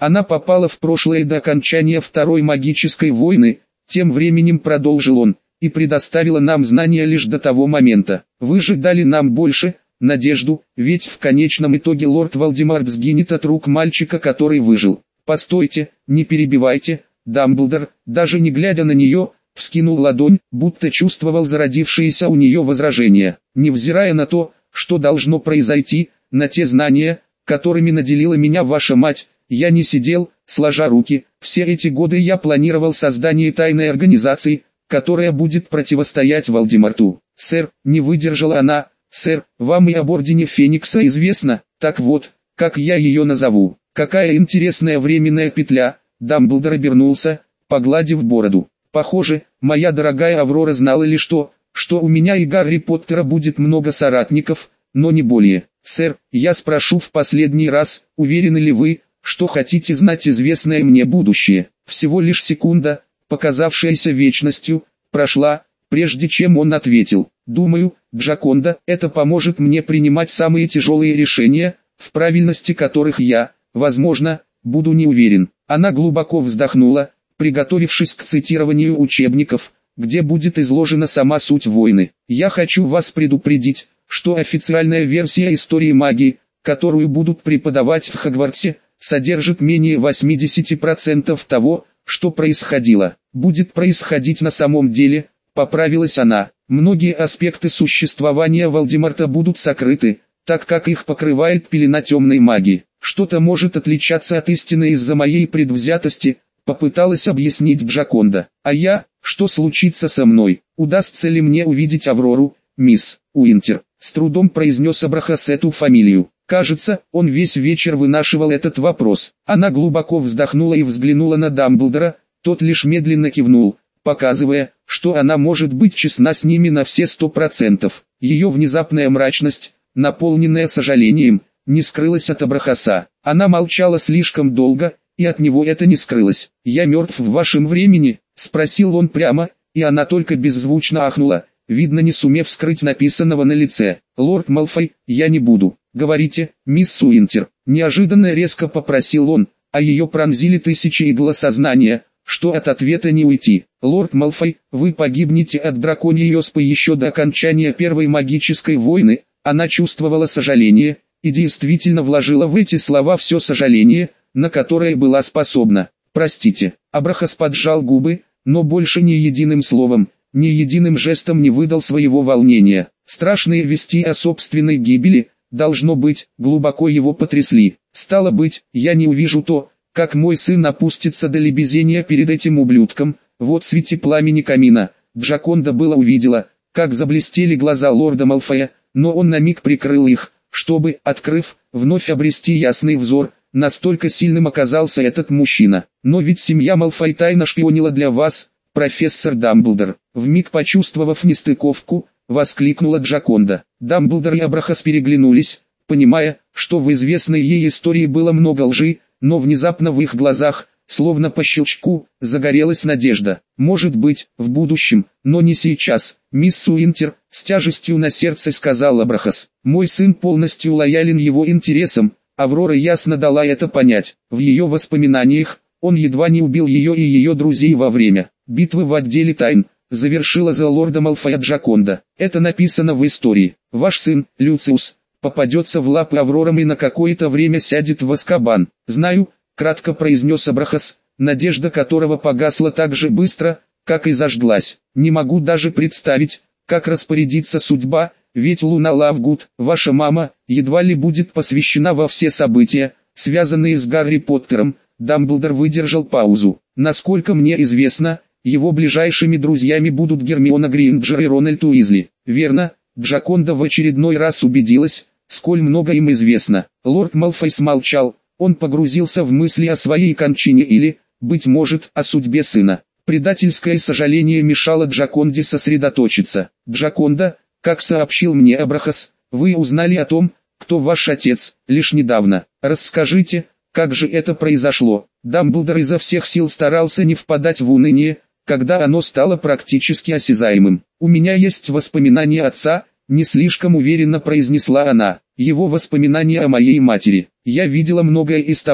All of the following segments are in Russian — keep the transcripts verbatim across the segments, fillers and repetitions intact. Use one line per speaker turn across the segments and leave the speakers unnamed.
Она попала в прошлое до окончания Второй магической войны, тем временем продолжил он, и предоставила нам знания лишь до того момента. Вы же дали нам больше, надежду, ведь в конечном итоге лорд Волдемарт сгинет от рук мальчика, который выжил. Постойте, не перебивайте, Дамблдор, даже не глядя на нее, вскинул ладонь, будто чувствовал зародившиеся у нее возражения. Невзирая на то, что должно произойти, на те знания, которыми наделила меня ваша мать, я не сидел, сложа руки. Все эти годы я планировал создание тайной организации, которая будет противостоять Волдеморту. Сэр, не выдержала она, сэр, вам и об Ордене Феникса известно, так вот, как я ее назову. Какая интересная временная петля. Дамблдор обернулся, погладив бороду. Похоже, моя дорогая Аврора знала лишь то, что у меня и Гарри Поттера будет много соратников, но не более. Сэр, я спрошу в последний раз, уверены ли вы, что хотите знать известное мне будущее? Всего лишь секунда, показавшаяся вечностью, прошла, прежде чем он ответил. Думаю, Джаконда, это поможет мне принимать самые тяжелые решения, в правильности которых я, возможно, буду не уверен. Она глубоко вздохнула, приготовившись к цитированию учебников, где будет изложена сама суть войны. Я хочу вас предупредить, что официальная версия истории магии, которую будут преподавать в Хогвартсе, содержит менее восьмидесяти процентов того, что происходило. Будет происходить на самом деле, поправилась она. Многие аспекты существования Волдеморта будут сокрыты, так как их покрывает пелена темной магии. Что-то может отличаться от истины из-за моей предвзятости, попыталась объяснить Джаконда. А я, что случится со мной? Удастся ли мне увидеть Аврору, мисс Уинтер? С трудом произнес Абрахас эту фамилию. Кажется, он весь вечер вынашивал этот вопрос. Она глубоко вздохнула и взглянула на Дамблдора, тот лишь медленно кивнул, показывая, что она может быть честна с ними на все сто процентов. Ее внезапная мрачность, наполненная сожалением, не скрылась от Абрахаса. Она молчала слишком долго, и от него это не скрылось. «Я мертв в вашем времени?» — спросил он прямо, и она только беззвучно ахнула, видно не сумев скрыть написанного на лице. «Лорд Малфой, я не буду». «Говорите, мисс Уинтер», — неожиданно резко попросил он, а ее пронзили тысячи игл сознания, что от ответа не уйти. «Лорд Малфой, вы погибнете от драконьей оспы еще до окончания Первой магической войны». Она чувствовала сожаление, и действительно вложила в эти слова все сожаление, на которое была способна. «Простите». Абрахас поджал губы, но больше ни единым словом, ни единым жестом не выдал своего волнения. Страшные вести о собственной гибели, должно быть, глубоко его потрясли. «Стало быть, я не увижу то, как мой сын опустится до лебезения перед этим ублюдком, вот в свете пламени камина». Джаконда было увидела, как заблестели глаза лорда Малфоя, но он на миг прикрыл их, чтобы, открыв, вновь обрести ясный взор. Настолько сильным оказался этот мужчина. «Но ведь семья Малфой тайно шпионила для вас, профессор Дамблдор». Вмиг почувствовав нестыковку, воскликнула Джаконда. Дамблдор и Абрахас переглянулись, понимая, что в известной ей истории было много лжи, но внезапно в их глазах, словно по щелчку, загорелась надежда. «Может быть, в будущем, но не сейчас, мисс Уинтер», — с тяжестью на сердце сказал Абрахас. «Мой сын полностью лоялен его интересам». Аврора ясно дала это понять. В ее воспоминаниях, он едва не убил ее и ее друзей во время битвы в отделе тайн, завершила за лорда Малфоя Джаконда. Это написано в истории. Ваш сын, Люциус, попадется в лапы Аврорам и на какое-то время сядет в Азкабан. Знаю, кратко произнес Абрахас, надежда которого погасла так же быстро, как и зажглась. Не могу даже представить, как распорядится судьба, ведь Луна Лавгуд, ваша мама, едва ли будет посвящена во все события, связанные с Гарри Поттером. Дамблдор выдержал паузу. Насколько мне известно, его ближайшими друзьями будут Гермиона Грейнджер и Рональд Уизли. Верно, Джаконда в очередной раз убедилась, сколь много им известно. Лорд Малфой смолчал, он погрузился в мысли о своей кончине или, быть может, о судьбе сына. Предательское сожаление мешало Джаконде сосредоточиться. «Джаконда, как сообщил мне Абрахас, вы узнали о том, кто ваш отец, лишь недавно. Расскажите, как же это произошло?» Дамблдор изо всех сил старался не впадать в уныние, когда оно стало практически осязаемым. «У меня есть воспоминания отца», — не слишком уверенно произнесла она. «Его воспоминания о моей матери. Я видела многое из того,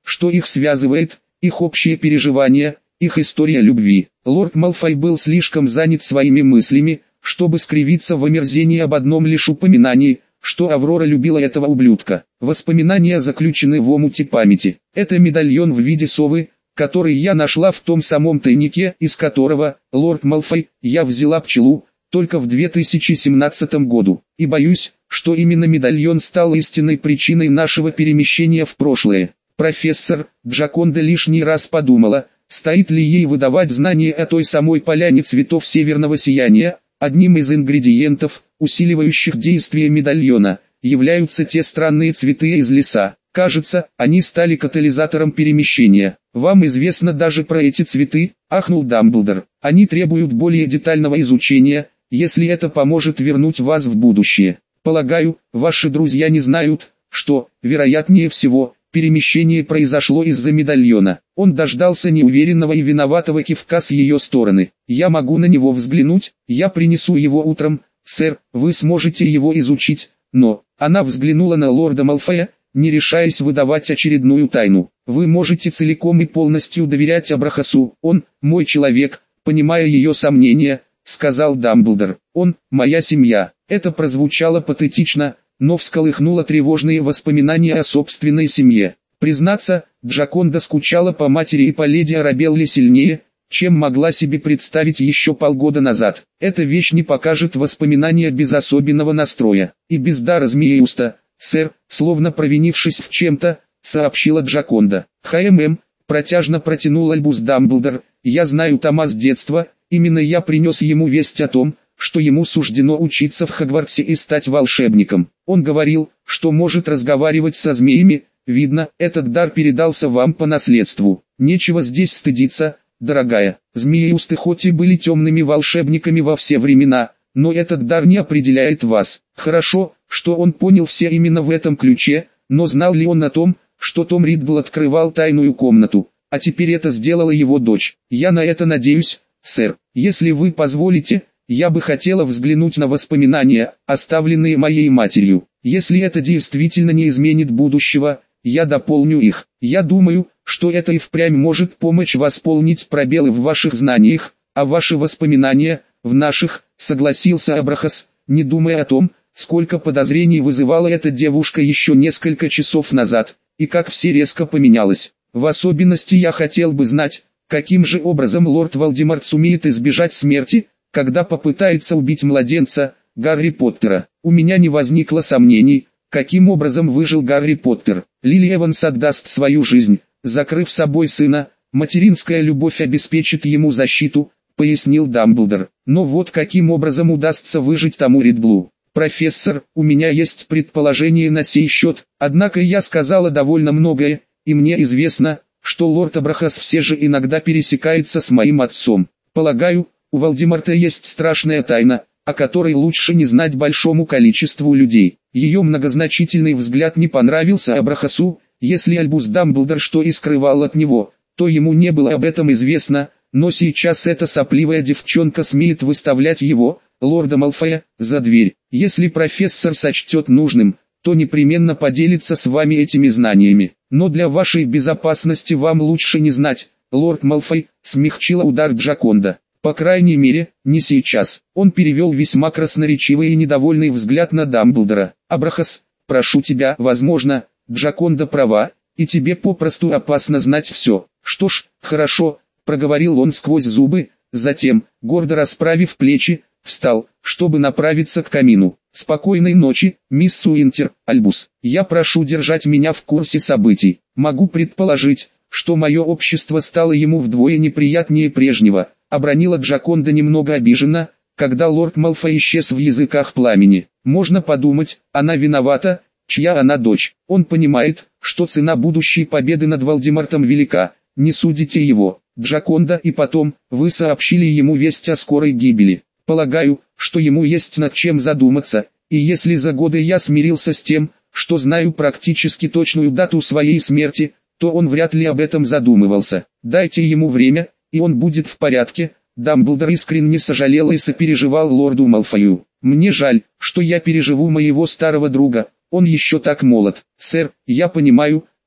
что их связывает, их общие переживания, их история любви. Лорд Малфой был слишком занят своими мыслями, чтобы скривиться в омерзении об одном лишь упоминании, что Аврора любила этого ублюдка. Воспоминания заключены в омуте памяти. Это медальон в виде совы, который я нашла в том самом тайнике, из которого, лорд Малфой, я взяла пчелу, только в две тысячи семнадцатом году. И боюсь, что именно медальон стал истинной причиной нашего перемещения в прошлое. Профессор Джаконда лишний раз подумала, стоит ли ей выдавать знания о той самой поляне цветов северного сияния. Одним из ингредиентов, усиливающих действие медальона, являются те странные цветы из леса. Кажется, они стали катализатором перемещения. Вам известно даже про эти цветы, ахнул Дамблдор. Они требуют более детального изучения, если это поможет вернуть вас в будущее. Полагаю, ваши друзья не знают, что, вероятнее всего, перемещение произошло из-за медальона. Он дождался неуверенного и виноватого кивка с ее стороны. Я могу на него взглянуть, я принесу его утром, сэр, вы сможете его изучить, но... Она взглянула на лорда Малфоя, не решаясь выдавать очередную тайну. Вы можете целиком и полностью доверять Абрахасу, он, мой человек, понимая ее сомнения, сказал Дамблдор. Он, моя семья. Это прозвучало патетично, но всколыхнуло тревожные воспоминания о собственной семье. Признаться, Джаконда скучала по матери и по леди Арабелле сильнее, чем могла себе представить еще полгода назад. Эта вещь не покажет воспоминания без особенного настроя. И без дара Змееуста, сэр, словно провинившись в чем-то, сообщила Джаконда. «ХММ», протяжно протянул Альбус Дамблдор, «я знаю Тома с детства, именно я принес ему весть о том, что ему суждено учиться в Хогвартсе и стать волшебником. Он говорил, что может разговаривать со змеями, видно, этот дар передался вам по наследству. Нечего здесь стыдиться, дорогая. Змееусты хоть и были темными волшебниками во все времена, но этот дар не определяет вас. Хорошо, что он понял все именно в этом ключе, но знал ли он о том, что Том Риддл открывал тайную комнату, а теперь это сделала его дочь? Я на это надеюсь, сэр. Если вы позволите, я бы хотела взглянуть на воспоминания, оставленные моей матерью. Если это действительно не изменит будущего, я дополню их. Я думаю, что это и впрямь может помочь восполнить пробелы в ваших знаниях, а ваши воспоминания в наших, согласился Абрахас, не думая о том, сколько подозрений вызывала эта девушка еще несколько часов назад, и как все резко поменялось. В особенности я хотел бы знать, каким же образом лорд Волдеморт сумеет избежать смерти, когда попытается убить младенца, Гарри Поттера. У меня не возникло сомнений, каким образом выжил Гарри Поттер. Лили Эванс отдаст свою жизнь, закрыв собой сына, материнская любовь обеспечит ему защиту, пояснил Дамблдор. Но вот каким образом удастся выжить тому Риддлу? Профессор, у меня есть предположение на сей счет, однако я сказала довольно многое, и мне известно, что лорд Абрахас все же иногда пересекается с моим отцом. Полагаю, у Волдеморта есть страшная тайна, о которой лучше не знать большому количеству людей. Ее многозначительный взгляд не понравился Абрахасу, если Альбус Дамблдор что и скрывал от него, то ему не было об этом известно, но сейчас эта сопливая девчонка смеет выставлять его, лорда Малфоя, за дверь. Если профессор сочтет нужным, то непременно поделится с вами этими знаниями. Но для вашей безопасности вам лучше не знать, лорд Малфой, смягчила удар Джаконда. По крайней мере, не сейчас. Он перевел весьма красноречивый и недовольный взгляд на Дамблдора. Абрахас, прошу тебя, возможно, Джаконда права, и тебе попросту опасно знать все. Что ж, хорошо, проговорил он сквозь зубы, затем, гордо расправив плечи, встал, чтобы направиться к камину. Спокойной ночи, мисс Уинтер, Альбус. Я прошу держать меня в курсе событий. Могу предположить, что мое общество стало ему вдвое неприятнее прежнего, обронила Джаконда немного обиженно, когда лорд Малфой исчез в языках пламени. Можно подумать, она виновата, чья она дочь. Он понимает, что цена будущей победы над Волдемортом велика, не судите его. Джаконда, и потом, вы сообщили ему весть о скорой гибели. Полагаю, что ему есть над чем задуматься, и если за годы я смирился с тем, что знаю практически точную дату своей смерти, то он вряд ли об этом задумывался. Дайте ему время, и он будет в порядке. Дамблдор искренне сожалел и сопереживал лорду Малфою. Мне жаль, что я переживу моего старого друга, он еще так молод. Сэр, я понимаю,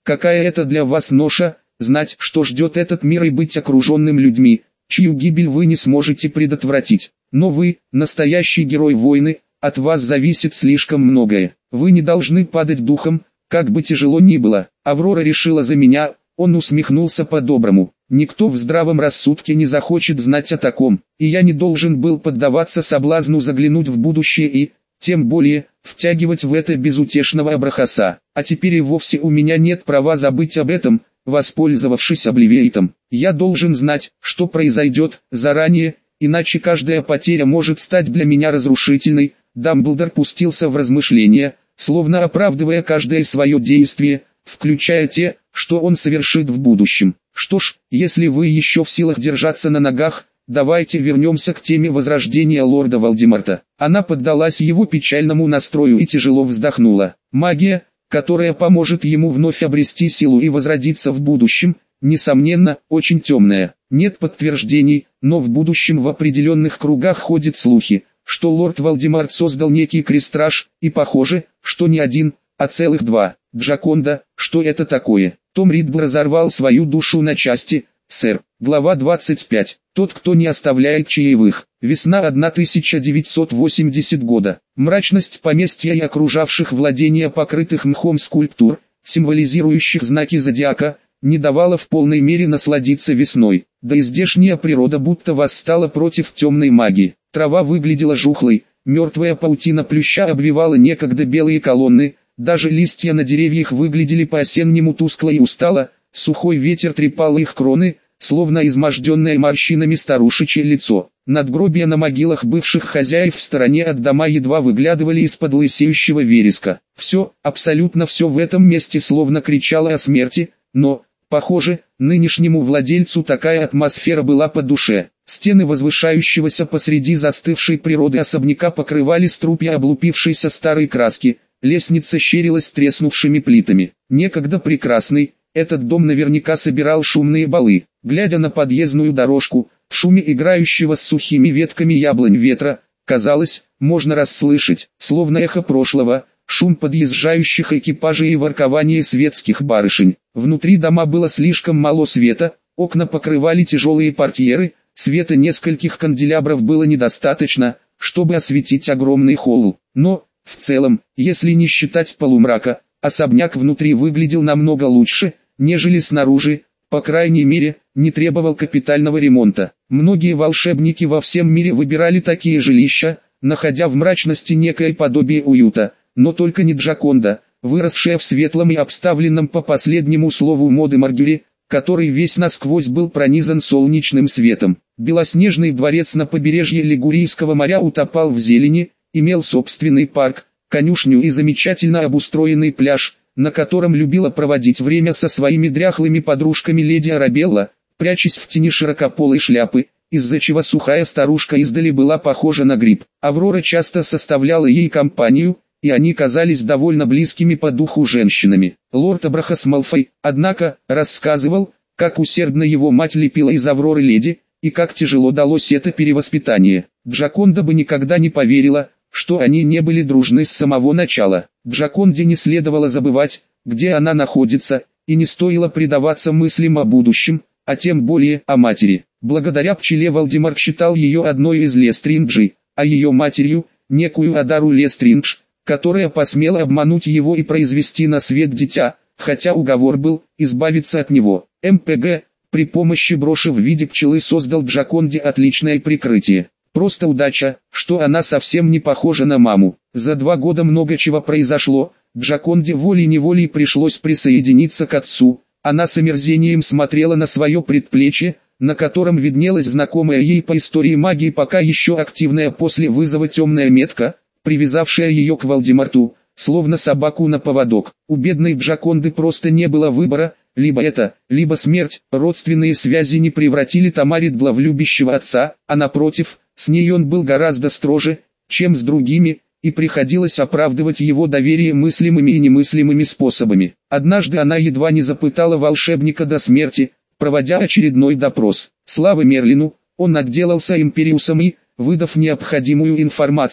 какая это для вас ноша, знать, что ждет этот мир и быть окруженным людьми, чью гибель вы не сможете предотвратить. Но вы, настоящий герой войны, от вас зависит слишком многое. Вы не должны падать духом, как бы тяжело ни было. Аврора решила за меня, он усмехнулся по-доброму. Никто в здравом рассудке не захочет знать о таком, и я не должен был поддаваться соблазну заглянуть в будущее и, тем более, втягивать в это безутешного Абрахаса. А теперь и вовсе у меня нет права забыть об этом, воспользовавшись Обливиейтом. Я должен знать, что произойдет, заранее, иначе каждая потеря может стать для меня разрушительной. Дамблдор пустился в размышления, словно оправдывая каждое свое действие, включая те, что он совершит в будущем. Что ж, если вы еще в силах держаться на ногах, давайте вернемся к теме возрождения лорда Волдеморта. Она поддалась его печальному настрою и тяжело вздохнула. Магия, которая поможет ему вновь обрести силу и возродиться в будущем, несомненно, очень темная. Нет подтверждений, но в будущем в определенных кругах ходят слухи, что лорд Волдеморт создал некий крестраж, и похоже, что не один, а целых два. Джаконда, что это такое? Том Риддл разорвал свою душу на части, сэр. Глава двадцать пять. Тот, кто не оставляет чаевых. Весна тысяча девятьсот восьмидесятого года. Мрачность поместья и окружавших владения покрытых мхом скульптур, символизирующих знаки зодиака, не давала в полной мере насладиться весной. Да и здешняя природа будто восстала против темной магии. Трава выглядела жухлой, мертвая паутина плюща обвивала некогда белые колонны, даже листья на деревьях выглядели по-осеннему тускло и устало, сухой ветер трепал их кроны, словно изможденное морщинами старушечье лицо. Надгробия на могилах бывших хозяев в стороне от дома едва выглядывали из-под лысеющего вереска. Все, абсолютно все в этом месте словно кричало о смерти, но, похоже, нынешнему владельцу такая атмосфера была по душе. Стены возвышающегося посреди застывшей природы особняка покрывали струпья облупившейся старой краски, лестница щерилась треснувшими плитами. Некогда прекрасный, этот дом наверняка собирал шумные балы. Глядя на подъездную дорожку, в шуме играющего с сухими ветками яблонь ветра, казалось, можно расслышать, словно эхо прошлого, шум подъезжающих экипажей и воркование светских барышень. Внутри дома было слишком мало света, окна покрывали тяжелые портьеры, света нескольких канделябров было недостаточно, чтобы осветить огромный холл. Но, в целом, если не считать полумрака, особняк внутри выглядел намного лучше, нежели снаружи, по крайней мере, не требовал капитального ремонта. Многие волшебники во всем мире выбирали такие жилища, находя в мрачности некое подобие уюта, но только не Джаконда, выросшая в светлом и обставленном по последнему слову моды Маргюре, который весь насквозь был пронизан солнечным светом. Белоснежный дворец на побережье Лигурийского моря утопал в зелени, имел собственный парк, конюшню и замечательно обустроенный пляж, на котором любила проводить время со своими дряхлыми подружками леди Арабелла, прячась в тени широкополой шляпы, из-за чего сухая старушка издали была похожа на гриб. Аврора часто составляла ей компанию, и они казались довольно близкими по духу женщинами. Лорд Абрахас Малфой, однако, рассказывал, как усердно его мать лепила из Авроры леди, и как тяжело далось это перевоспитание. Джаконда бы никогда не поверила, что они не были дружны с самого начала. Джаконде не следовало забывать, где она находится, и не стоило предаваться мыслям о будущем, а тем более о матери. Благодаря пчеле Волдеморт считал ее одной из Лестринджей, а ее матерью – некую Адару Лестриндж, которая посмела обмануть его и произвести на свет дитя, хотя уговор был избавиться от него. МПГ при помощи броши в виде пчелы создал Джаконде отличное прикрытие. Просто удача, что она совсем не похожа на маму. За два года много чего произошло, Джаконде волей-неволей пришлось присоединиться к отцу. Она с омерзением смотрела на свое предплечье, на котором виднелась знакомая ей по истории магии пока еще активная после вызова темная метка, привязавшая ее к Волдеморту, словно собаку на поводок. У бедной Джаконды просто не было выбора, либо это, либо смерть. Родственные связи не превратили Тома Риддла в любящего отца, а напротив, с ней он был гораздо строже, чем с другими, и приходилось оправдывать его доверие мыслимыми и немыслимыми способами. Однажды она едва не запытала волшебника до смерти, проводя очередной допрос. Слава Мерлину, он отделался Империусом и, выдав необходимую информацию,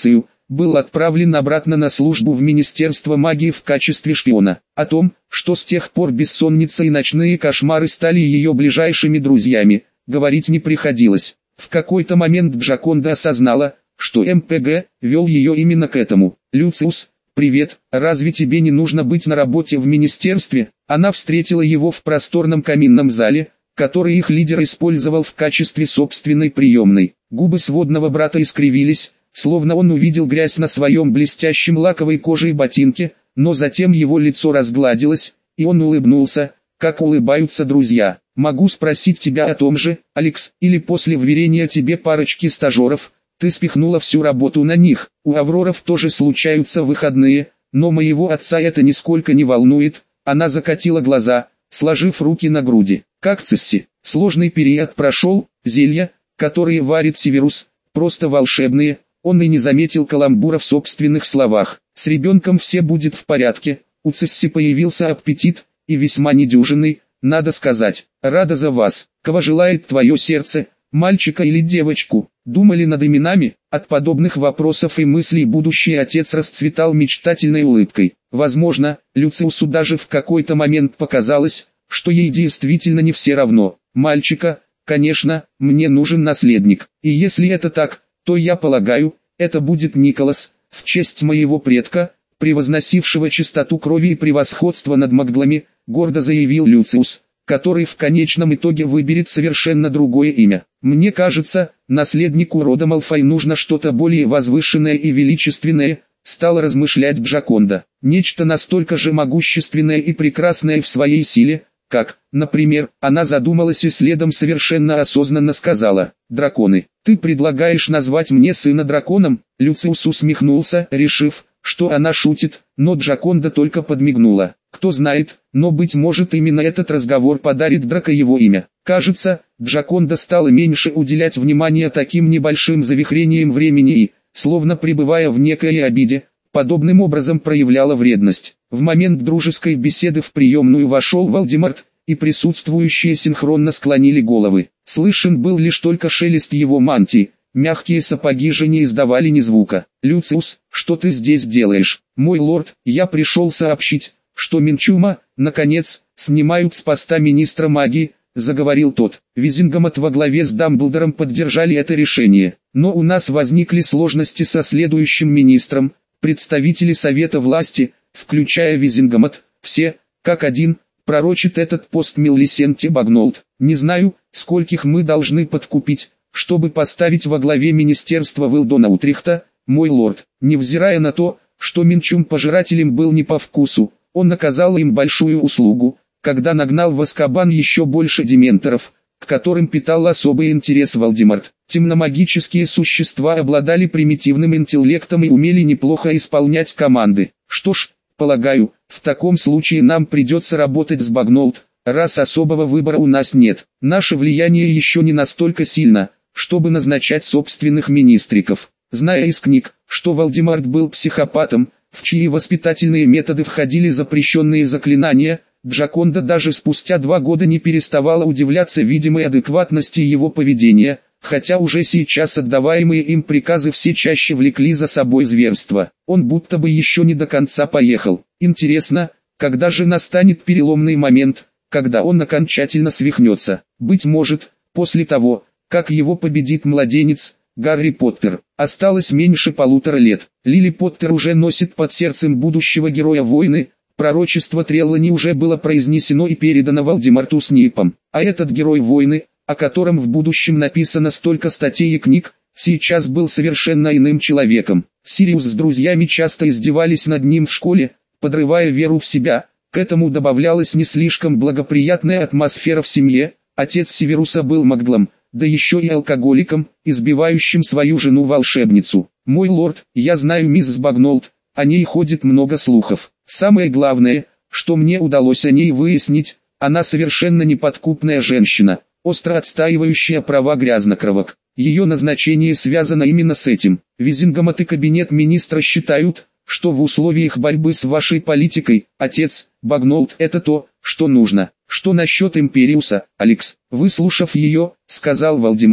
был отправлен обратно на службу в Министерство магии в качестве шпиона. О том, что с тех пор бессонница и ночные кошмары стали ее ближайшими друзьями, говорить не приходилось. В какой-то момент Джаконда осознала, что эм пэ гэ вел ее именно к этому. «Люциус, привет, разве тебе не нужно быть на работе в министерстве?» Она встретила его в просторном каминном зале, который их лидер использовал в качестве собственной приемной. Губы сводного брата искривились, словно он увидел грязь на своем блестящем лаковой коже и ботинке, но затем его лицо разгладилось, и он улыбнулся, как улыбаются друзья. «Могу спросить тебя о том же, Алекс, или после вверения тебе парочки стажеров, ты спихнула всю работу на них? У Авроров тоже случаются выходные, но моего отца это нисколько не волнует». Она закатила глаза, сложив руки на груди. «Как Цисси, сложный период прошел, зелья, которые варит Северус, просто волшебные». Он и не заметил каламбура в собственных словах. «С ребенком все будет в порядке, у Цисси появился аппетит, и весьма недюжинный, надо сказать. Рада за вас. Кого желает твое сердце, мальчика или девочку?» Думали над именами? От подобных вопросов и мыслей будущий отец расцветал мечтательной улыбкой. Возможно, Люциусу даже в какой-то момент показалось, что ей действительно не все равно. «Мальчика, конечно, мне нужен наследник. И если это так, то я полагаю, это будет Николас, в честь моего предка, превозносившего чистоту крови и превосходство над маглами», гордо заявил Люциус, который в конечном итоге выберет совершенно другое имя. «Мне кажется, наследнику рода Малфой нужно что-то более возвышенное и величественное», стала размышлять Джаконда. «Нечто настолько же могущественное и прекрасное в своей силе, как, например», она задумалась и следом совершенно осознанно сказала: «драконы. Ты предлагаешь назвать мне сына драконом?» Люциус усмехнулся, решив, что она шутит, но Джаконда только подмигнула. Кто знает, но быть может именно этот разговор подарит Драко его имя. Кажется, Джаконда стала меньше уделять внимания таким небольшим завихрениям времени и, словно пребывая в некой обиде, подобным образом проявляла вредность. В момент дружеской беседы в приемную вошел Вальдемарт, и присутствующие синхронно склонили головы. Слышен был лишь только шелест его мантии, мягкие сапоги же не издавали ни звука. «Люциус, что ты здесь делаешь?» «Мой лорд, я пришел сообщить, что Минчума, наконец, снимают с поста министра магии», заговорил тот. Визингамот во главе с Дамблдором поддержали это решение. «Но у нас возникли сложности со следующим министром. Представители Совета власти, включая Визингамот, все, как один, пророчит этот пост Милисенте Багнолд. Не знаю, скольких мы должны подкупить, чтобы поставить во главе министерства Уилдона Утрихта, мой лорд». Невзирая на то, что Минчум пожирателям был не по вкусу, он оказал им большую услугу, когда нагнал в Азкабан еще больше дементоров, к которым питал особый интерес Вальдемарт. Темномагические существа обладали примитивным интеллектом и умели неплохо исполнять команды. Что ж, полагаю, в таком случае нам придется работать с Багнолд, раз особого выбора у нас нет. Наше влияние еще не настолько сильно, чтобы назначать собственных министриков. Зная из книг, что Вальдемарт был психопатом, в чьи воспитательные методы входили запрещенные заклинания, Джаконда даже спустя два года не переставала удивляться видимой адекватности его поведения, хотя уже сейчас отдаваемые им приказы все чаще влекли за собой зверство. Он будто бы еще не до конца поехал. Интересно, когда же настанет переломный момент, когда он окончательно свихнется? Быть может, после того, как его победит младенец, Гарри Поттер. Осталось меньше полутора лет. Лили Поттер уже носит под сердцем будущего героя войны. Пророчество Треллани уже было произнесено и передано Вальдемарту Снейпом. А этот герой войны, о котором в будущем написано столько статей и книг, сейчас был совершенно иным человеком. Сириус с друзьями часто издевались над ним в школе, подрывая веру в себя. К этому добавлялась не слишком благоприятная атмосфера в семье. Отец Северуса был маглом, да еще и алкоголиком, избивающим свою жену-волшебницу. «Мой лорд, я знаю мисс Багнолд, о ней ходит много слухов. Самое главное, что мне удалось о ней выяснить, она совершенно неподкупная женщина, остро отстаивающая права грязнокровок. Ее назначение связано именно с этим. Визингамот и кабинет министра считают, что в условиях борьбы с вашей политикой, отец, Багнолд, это то, что нужно. Что насчет Империуса, Алекс?» Выслушав ее, сказал Вальдемарт: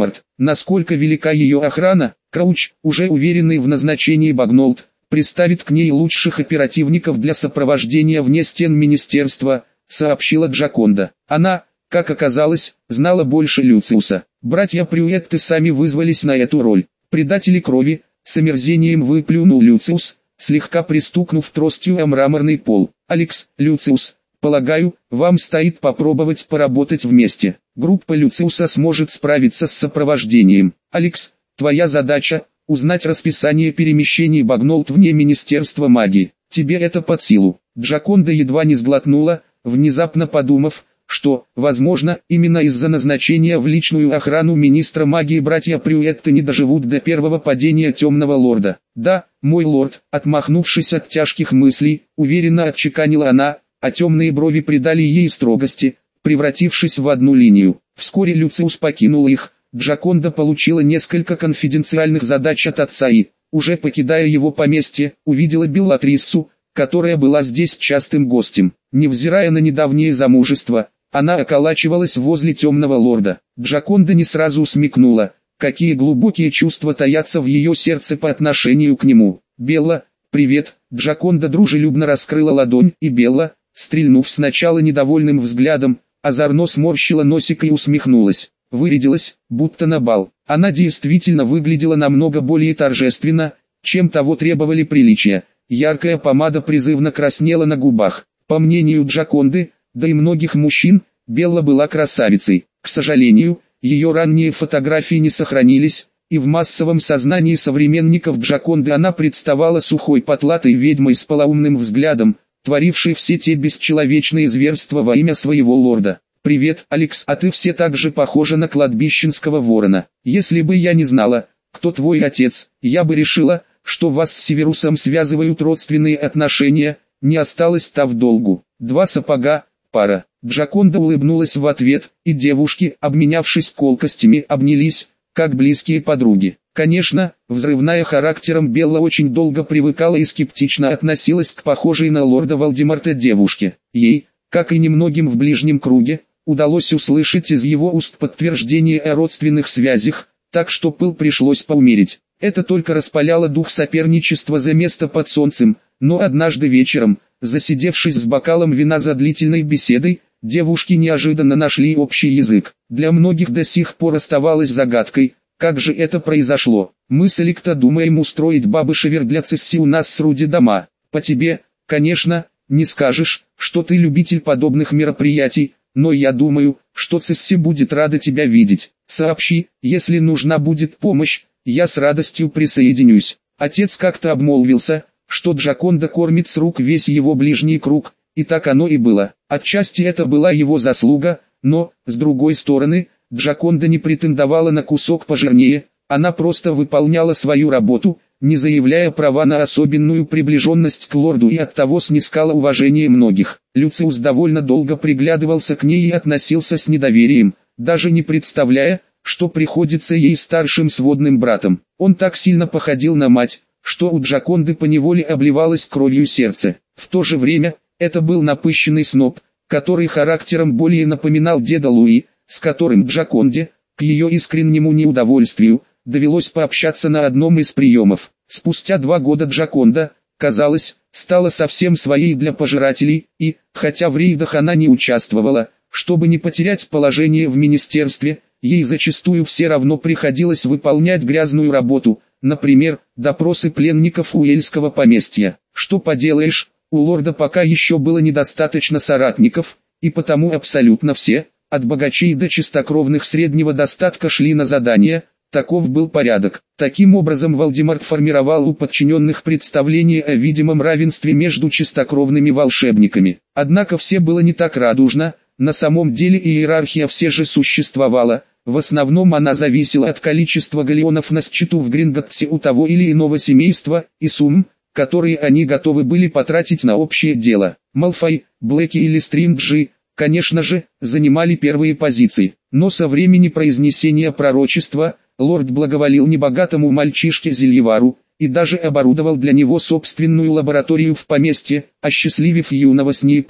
насколько велика ее охрана, Крауч, уже уверенный в назначении Багнолд, приставит к ней лучших оперативников для сопровождения вне стен министерства, сообщила Джаконда. Она, как оказалось, знала больше Люциуса. Братья Прюетты сами вызвались на эту роль. Предатели крови, с омерзением выплюнул Люциус, слегка пристукнув тростью о мраморный пол. Алекс, Люциус, полагаю, вам стоит попробовать поработать вместе. Группа Люциуса сможет справиться с сопровождением. Алекс, твоя задача – узнать расписание перемещений Багнолд вне Министерства магии. Тебе это под силу. Джаконда едва не сглотнула, внезапно подумав, что, возможно, именно из-за назначения в личную охрану министра магии братья Прюетты не доживут до первого падения Темного Лорда. «Да, мой лорд», отмахнувшись от тяжких мыслей, уверенно отчеканила она, а темные брови придали ей строгости, превратившись в одну линию. Вскоре Люциус покинул их, Джаконда получила несколько конфиденциальных задач от отца и, уже покидая его поместье, увидела Беллатриссу, которая была здесь частым гостем. Невзирая на недавнее замужество, она околачивалась возле Темного Лорда. Джаконда не сразу смекнула, какие глубокие чувства таятся в ее сердце по отношению к нему. «Белла, привет!» Джаконда дружелюбно раскрыла ладонь, и Белла, стрельнув сначала недовольным взглядом, озорно сморщила носик и усмехнулась. Вырядилась, будто на бал. Она действительно выглядела намного более торжественно, чем того требовали приличия. Яркая помада призывно краснела на губах. По мнению Джаконды, да и многих мужчин, Белла была красавицей. К сожалению, ее ранние фотографии не сохранились, и в массовом сознании современников Джаконды она представала сухой потлатой ведьмой с полоумным взглядом, творившей все те бесчеловечные зверства во имя своего лорда. «Привет, Алекс, а ты все так же похожа на кладбищенского ворона. Если бы я не знала, кто твой отец, я бы решила, что вас с Северусом связывают родственные отношения, не осталось-то в долгу. Два сапога, пара». Джаконда улыбнулась в ответ, и девушки, обменявшись колкостями, обнялись, как близкие подруги. Конечно, взрывная характером Белла очень долго привыкала и скептично относилась к похожей на лорда Волдеморта девушке. Ей, как и немногим в ближнем круге, удалось услышать из его уст подтверждение о родственных связях, так что пыл пришлось поумерить. Это только распаляло дух соперничества за место под солнцем, но однажды вечером, засидевшись с бокалом вина за длительной беседой, девушки неожиданно нашли общий язык. Для многих до сих пор оставалось загадкой, как же это произошло. Мы с Эликто думаем устроить бабы-шевер для Цесси у нас с Руди дома. По тебе, конечно, не скажешь, что ты любитель подобных мероприятий, но я думаю, что Цесси будет рада тебя видеть. Сообщи, если нужна будет помощь, я с радостью присоединюсь. Отец как-то обмолвился, что Джаконда кормит с рук весь его ближний круг, и так оно и было. Отчасти это была его заслуга, но, с другой стороны, Джаконда не претендовала на кусок пожирнее, она просто выполняла свою работу, не заявляя права на особенную приближенность к лорду, и оттого снискала уважение многих. Люциус довольно долго приглядывался к ней и относился с недоверием, даже не представляя, что приходится ей старшим сводным братом. Он так сильно походил на мать, что у Джаконды поневоле обливалось кровью сердце. В то же время, это был напыщенный сноб, который характером более напоминал деда Луи, с которым Джаконде, к ее искреннему неудовольствию, довелось пообщаться на одном из приемов. Спустя два года Джаконда, казалось, стала совсем своей для пожирателей, и, хотя в рейдах она не участвовала, чтобы не потерять положение в министерстве, ей зачастую все равно приходилось выполнять грязную работу, например, допросы пленников Уэльского поместья. Что поделаешь, у лорда пока еще было недостаточно соратников, и потому абсолютно все, от богачей до чистокровных среднего достатка, шли на задания. Таков был порядок. Таким образом Волдеморт формировал у подчиненных представление о видимом равенстве между чистокровными волшебниками. Однако все было не так радужно, на самом деле иерархия все же существовала, в основном она зависела от количества галеонов на счету в Гринготтсе у того или иного семейства, и сумм, которые они готовы были потратить на общее дело. Малфой, Блэки или Стринджи, конечно же, занимали первые позиции, но со времени произнесения пророчества, лорд благоволил небогатому мальчишке Зельевару, и даже оборудовал для него собственную лабораторию в поместье, осчастливив юного Снейпа,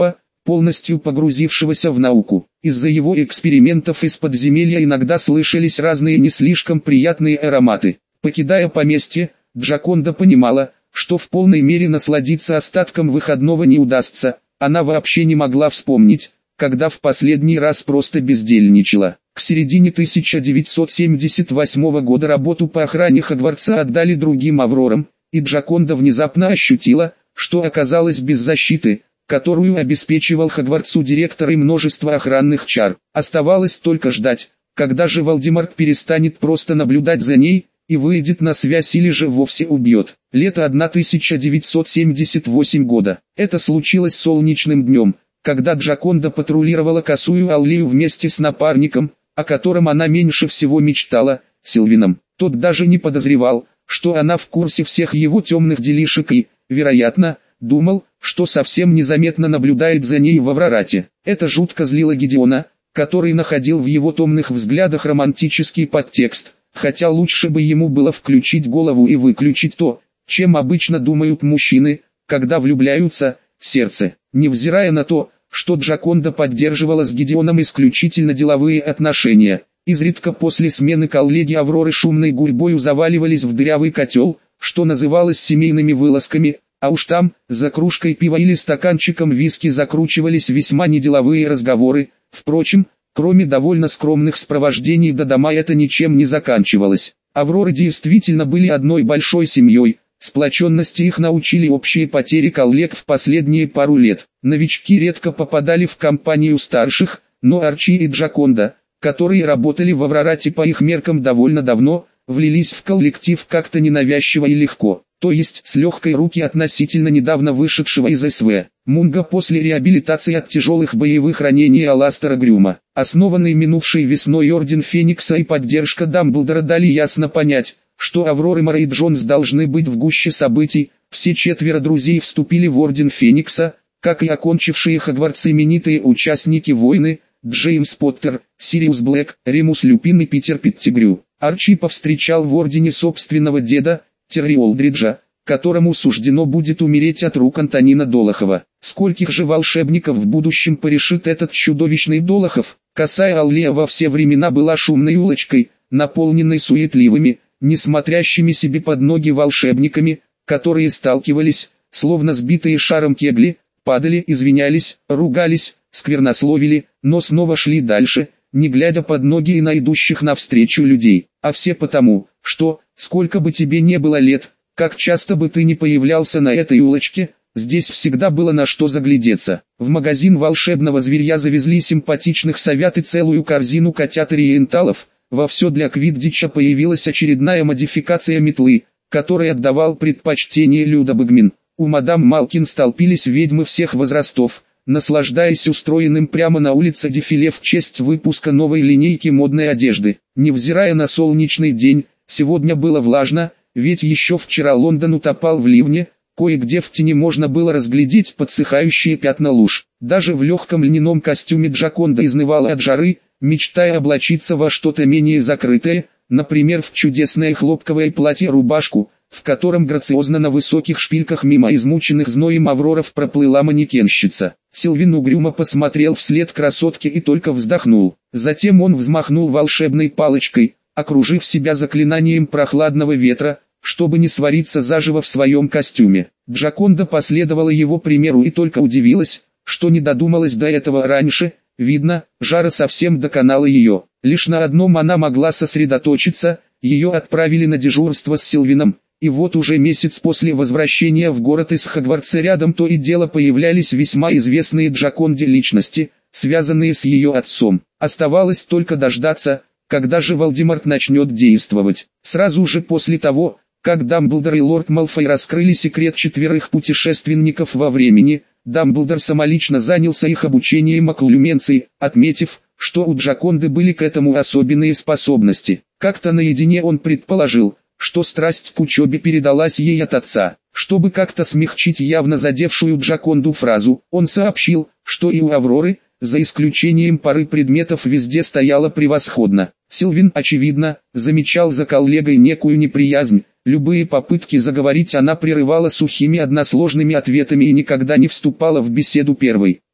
полностью погрузившегося в науку. Из-за его экспериментов из подземелья иногда слышались разные не слишком приятные ароматы. Покидая поместье, Джаконда понимала, что в полной мере насладиться остатком выходного не удастся. Она вообще не могла вспомнить, когда в последний раз просто бездельничала. К середине тысяча девятьсот семьдесят восьмого года работу по охране Хогвартса отдали другим Аврорам, и Джаконда внезапно ощутила, что оказалась без защиты, которую обеспечивал Хогвартсу директор и множество охранных чар. Оставалось только ждать, когда же Волдеморт перестанет просто наблюдать за ней, и выйдет на связь или же вовсе убьет. Лето тысяча девятьсот семьдесят восьмого года. Это случилось солнечным днем, когда Джаконда патрулировала Косую аллею вместе с напарником, о котором она меньше всего мечтала, Сильвином. Тот даже не подозревал, что она в курсе всех его темных делишек и, вероятно, думал, что совсем незаметно наблюдает за ней в Аврорате. Это жутко злило Гидеона, который находил в его томных взглядах романтический подтекст, хотя лучше бы ему было включить голову и выключить то, чем обычно думают мужчины, когда влюбляются, сердце. Невзирая на то, что Джаконда поддерживала с Гидеоном исключительно деловые отношения, изредка после смены коллеги Авроры шумной гурьбою заваливались в дырявый котел, что называлось семейными вылазками, а уж там, за кружкой пива или стаканчиком виски закручивались весьма неделовые разговоры. Впрочем, кроме довольно скромных сопровождений до дома это ничем не заканчивалось. Авроры действительно были одной большой семьей, сплоченности их научили общие потери коллег в последние пару лет. Новички редко попадали в компанию старших, но Арчи и Джаконда, которые работали в Аврорате по их меркам довольно давно, влились в коллектив как-то ненавязчиво и легко, то есть с легкой руки относительно недавно вышедшего из СВ. Мунга после реабилитации от тяжелых боевых ранений Аластера Грюма. Основанный минувшей весной Орден Феникса и поддержка Дамблдора дали ясно понять, что Аврора и Морей Джонс должны быть в гуще событий. Все четверо друзей вступили в Орден Феникса, как и окончившие Хогвартс именитые участники войны, Джеймс Поттер, Сириус Блэк, Ремус Люпин и Питер Петтигрю. Арчи повстречал в Ордене собственного деда, Терри Олдриджа, которому суждено будет умереть от рук Антонина Долохова. Скольких же волшебников в будущем порешит этот чудовищный Долохов? Косая аллея во все времена была шумной улочкой, наполненной суетливыми, не смотрящими себе под ноги волшебниками, которые сталкивались, словно сбитые шаром кегли, падали, извинялись, ругались, сквернословили, но снова шли дальше, не глядя под ноги и на идущих навстречу людей. А все потому, что, сколько бы тебе не было лет, как часто бы ты не появлялся на этой улочке, здесь всегда было на что заглядеться. В магазин волшебного зверья завезли симпатичных совят и целую корзину котят ориенталов. Во все для Квиддича появилась очередная модификация метлы, которой отдавал предпочтение Люда Бэгмин. У мадам Малкин столпились ведьмы всех возрастов, наслаждаясь устроенным прямо на улице дефиле в честь выпуска новой линейки модной одежды. Невзирая на солнечный день, сегодня было влажно, ведь еще вчера Лондон утопал в ливне, кое-где в тени можно было разглядеть подсыхающие пятна луж. Даже в легком льняном костюме Джаконда изнывала от жары, мечтая облачиться во что-то менее закрытое, например в чудесное хлопковое платье-рубашку, в котором грациозно на высоких шпильках мимо измученных зноем Авроров проплыла манекенщица. Сильвин угрюмо посмотрел вслед красотке и только вздохнул. Затем он взмахнул волшебной палочкой, окружив себя заклинанием прохладного ветра, чтобы не свариться заживо в своем костюме. Джаконда последовала его примеру и только удивилась, что не додумалась до этого раньше. Видно, жара совсем доконала ее. Лишь на одном она могла сосредоточиться, ее отправили на дежурство с Сильвином, и вот уже месяц после возвращения в город из Хогвартса рядом то и дело появлялись весьма известные Джаконде личности, связанные с ее отцом. Оставалось только дождаться, когда же Волдеморт начнет действовать. Сразу же после того, как Дамблдор и лорд Малфой раскрыли секрет четверых путешественников во времени, Дамблдор самолично занялся их обучением окклюменции, отметив, что у Джаконды были к этому особенные способности. Как-то наедине он предположил, что страсть к учебе передалась ей от отца. Чтобы как-то смягчить явно задевшую Джаконду фразу, он сообщил, что и у Авроры, за исключением пары предметов, везде стояло превосходно. Сильвин, очевидно, замечал за коллегой некую неприязнь. Любые попытки заговорить она прерывала сухими односложными ответами и никогда не вступала в беседу первой.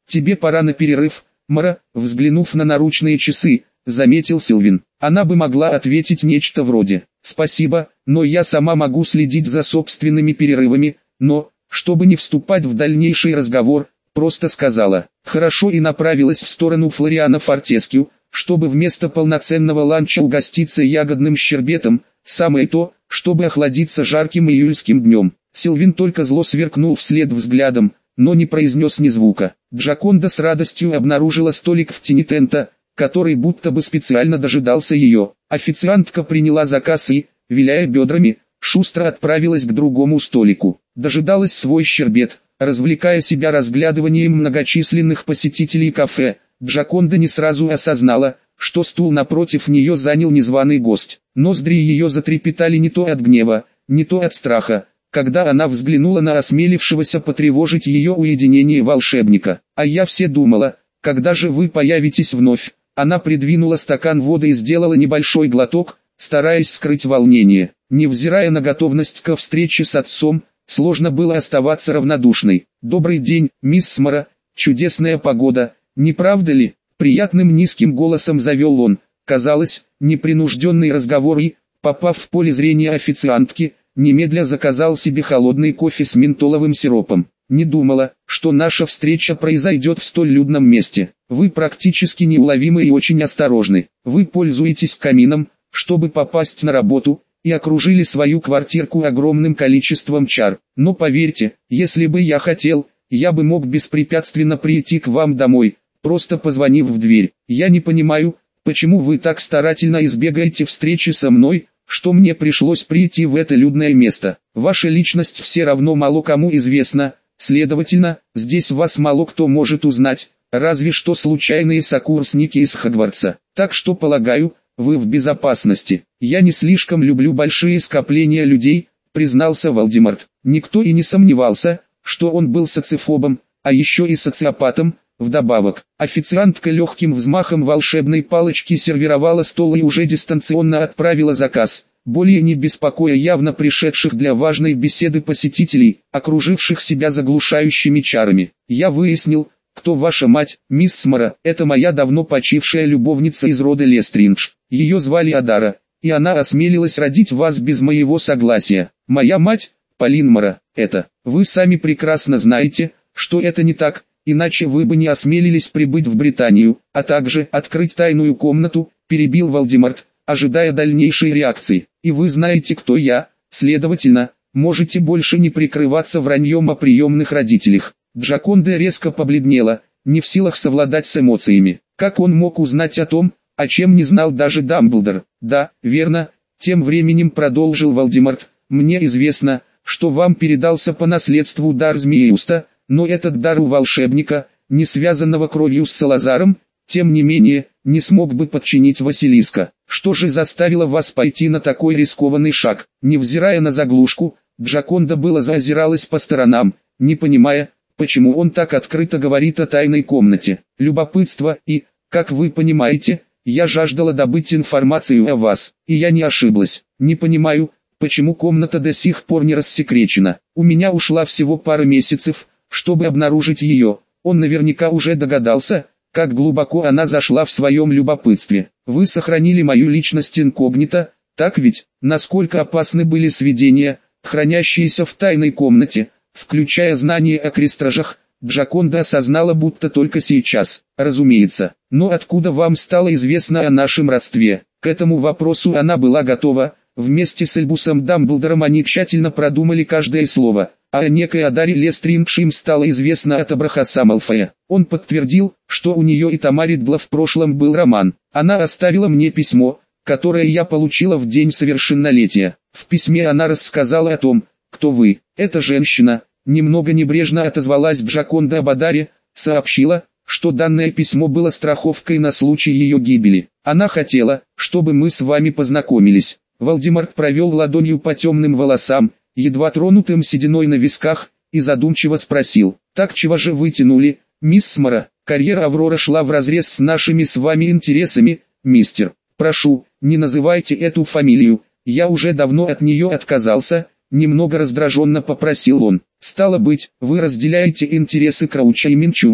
тебе пора на перерыв, Мара», взглянув на наручные часы, заметил Сильвин. Она бы могла ответить нечто вроде «Спасибо, но я сама могу следить за собственными перерывами», но, чтобы не вступать в дальнейший разговор, просто сказала «Хорошо» и направилась в сторону Флориана Фортескью, чтобы вместо полноценного ланча угоститься ягодным щербетом, самое то, чтобы охладиться жарким июльским днем. Сильвин только зло сверкнул вслед взглядом, но не произнес ни звука. Джаконда с радостью обнаружила столик в тени тента, который будто бы специально дожидался ее. Официантка приняла заказ и, виляя бедрами, шустро отправилась к другому столику. Дожидалась свой щербет, развлекая себя разглядыванием многочисленных посетителей кафе. Джаконда не сразу осознала, что стул напротив нее занял незваный гость. Ноздри ее затрепетали не то от гнева, не то от страха, когда она взглянула на осмелившегося потревожить ее уединение волшебника. «А я все думала, когда же вы появитесь вновь?» Она придвинула стакан воды и сделала небольшой глоток, стараясь скрыть волнение. Невзирая на готовность ко встрече с отцом, сложно было оставаться равнодушной. «Добрый день, мисс Мара, чудесная погода, не правда ли?» Приятным низким голосом завел он. Казалось, непринужденный разговор и, попав в поле зрения официантки, немедля заказал себе холодный кофе с ментоловым сиропом. «Не думала, что наша встреча произойдет в столь людном месте. Вы практически неуловимы и очень осторожны. Вы пользуетесь камином, чтобы попасть на работу, и окружили свою квартирку огромным количеством чар. Но поверьте, если бы я хотел, я бы мог беспрепятственно прийти к вам домой, просто позвонив в дверь. Я не понимаю, почему вы так старательно избегаете встречи со мной, что мне пришлось прийти в это людное место. Ваша личность все равно мало кому известна, следовательно, здесь вас мало кто может узнать, разве что случайные сокурсники из Хогвартса. Так что, полагаю, вы в безопасности. Я не слишком люблю большие скопления людей», признался Волдеморт. Никто и не сомневался, что он был социофобом, а еще и социопатом. Вдобавок, официантка легким взмахом волшебной палочки сервировала стол и уже дистанционно отправила заказ, более не беспокоя явно пришедших для важной беседы посетителей, окруживших себя заглушающими чарами. «Я выяснил, кто ваша мать, мисс Мара. Это моя давно почившая любовница из рода Лестриндж. Ее звали Адара, и она осмелилась родить вас без моего согласия. Моя мать, Полин Мара, это. Вы сами прекрасно знаете, что это не так, иначе вы бы не осмелились прибыть в Британию, а также открыть тайную комнату», перебил Волдеморт, ожидая дальнейшей реакции. «И вы знаете, кто я, следовательно, можете больше не прикрываться враньем о приемных родителях». Джаконда резко побледнела, не в силах совладать с эмоциями. Как он мог узнать о том, о чем не знал даже Дамблдор? «Да, верно», тем временем продолжил Волдеморт, «мне известно, что вам передался по наследству дар Змееуста, но этот дар у волшебника, не связанного кровью с Салазаром, тем не менее, не смог бы подчинить Василиска. Что же заставило вас пойти на такой рискованный шаг?» Невзирая на заглушку, Джаконда было заозиралась по сторонам, не понимая, почему он так открыто говорит о тайной комнате. «Любопытство и, как вы понимаете, я жаждала добыть информацию о вас, и я не ошиблась. Не понимаю, почему комната до сих пор не рассекречена. У меня ушла всего пара месяцев, чтобы обнаружить ее». Он наверняка уже догадался, как глубоко она зашла в своем любопытстве. «Вы сохранили мою личность инкогнито, так ведь? Насколько опасны были сведения, хранящиеся в тайной комнате, включая знания о крестражах?» Джаконда осознала будто только сейчас. «Разумеется. Но откуда вам стало известно о нашем родстве?» К этому вопросу она была готова. Вместе с Альбусом Дамблдором они тщательно продумали каждое слово, а о некой Адаре Лестриндж им стало известно от Абрахаса Малфоя. Он подтвердил, что у нее и Тамары Ридла в прошлом был роман. Она оставила мне письмо, которое я получила в день совершеннолетия. В письме она рассказала о том, кто вы. Эта женщина, немного небрежно отозвалась Джаконда об Адаре, сообщила, что данное письмо было страховкой на случай ее гибели. Она хотела, чтобы мы с вами познакомились. Волдеморт провел ладонью по темным волосам, едва тронутым сединой на висках, и задумчиво спросил: «Так чего же вы тянули, мисс Мара? Карьера Аврора шла вразрез с нашими с вами интересами, мистер. Прошу, не называйте эту фамилию, я уже давно от нее отказался», немного раздраженно попросил он. «Стало быть, вы разделяете интересы Крауча и Минчума»,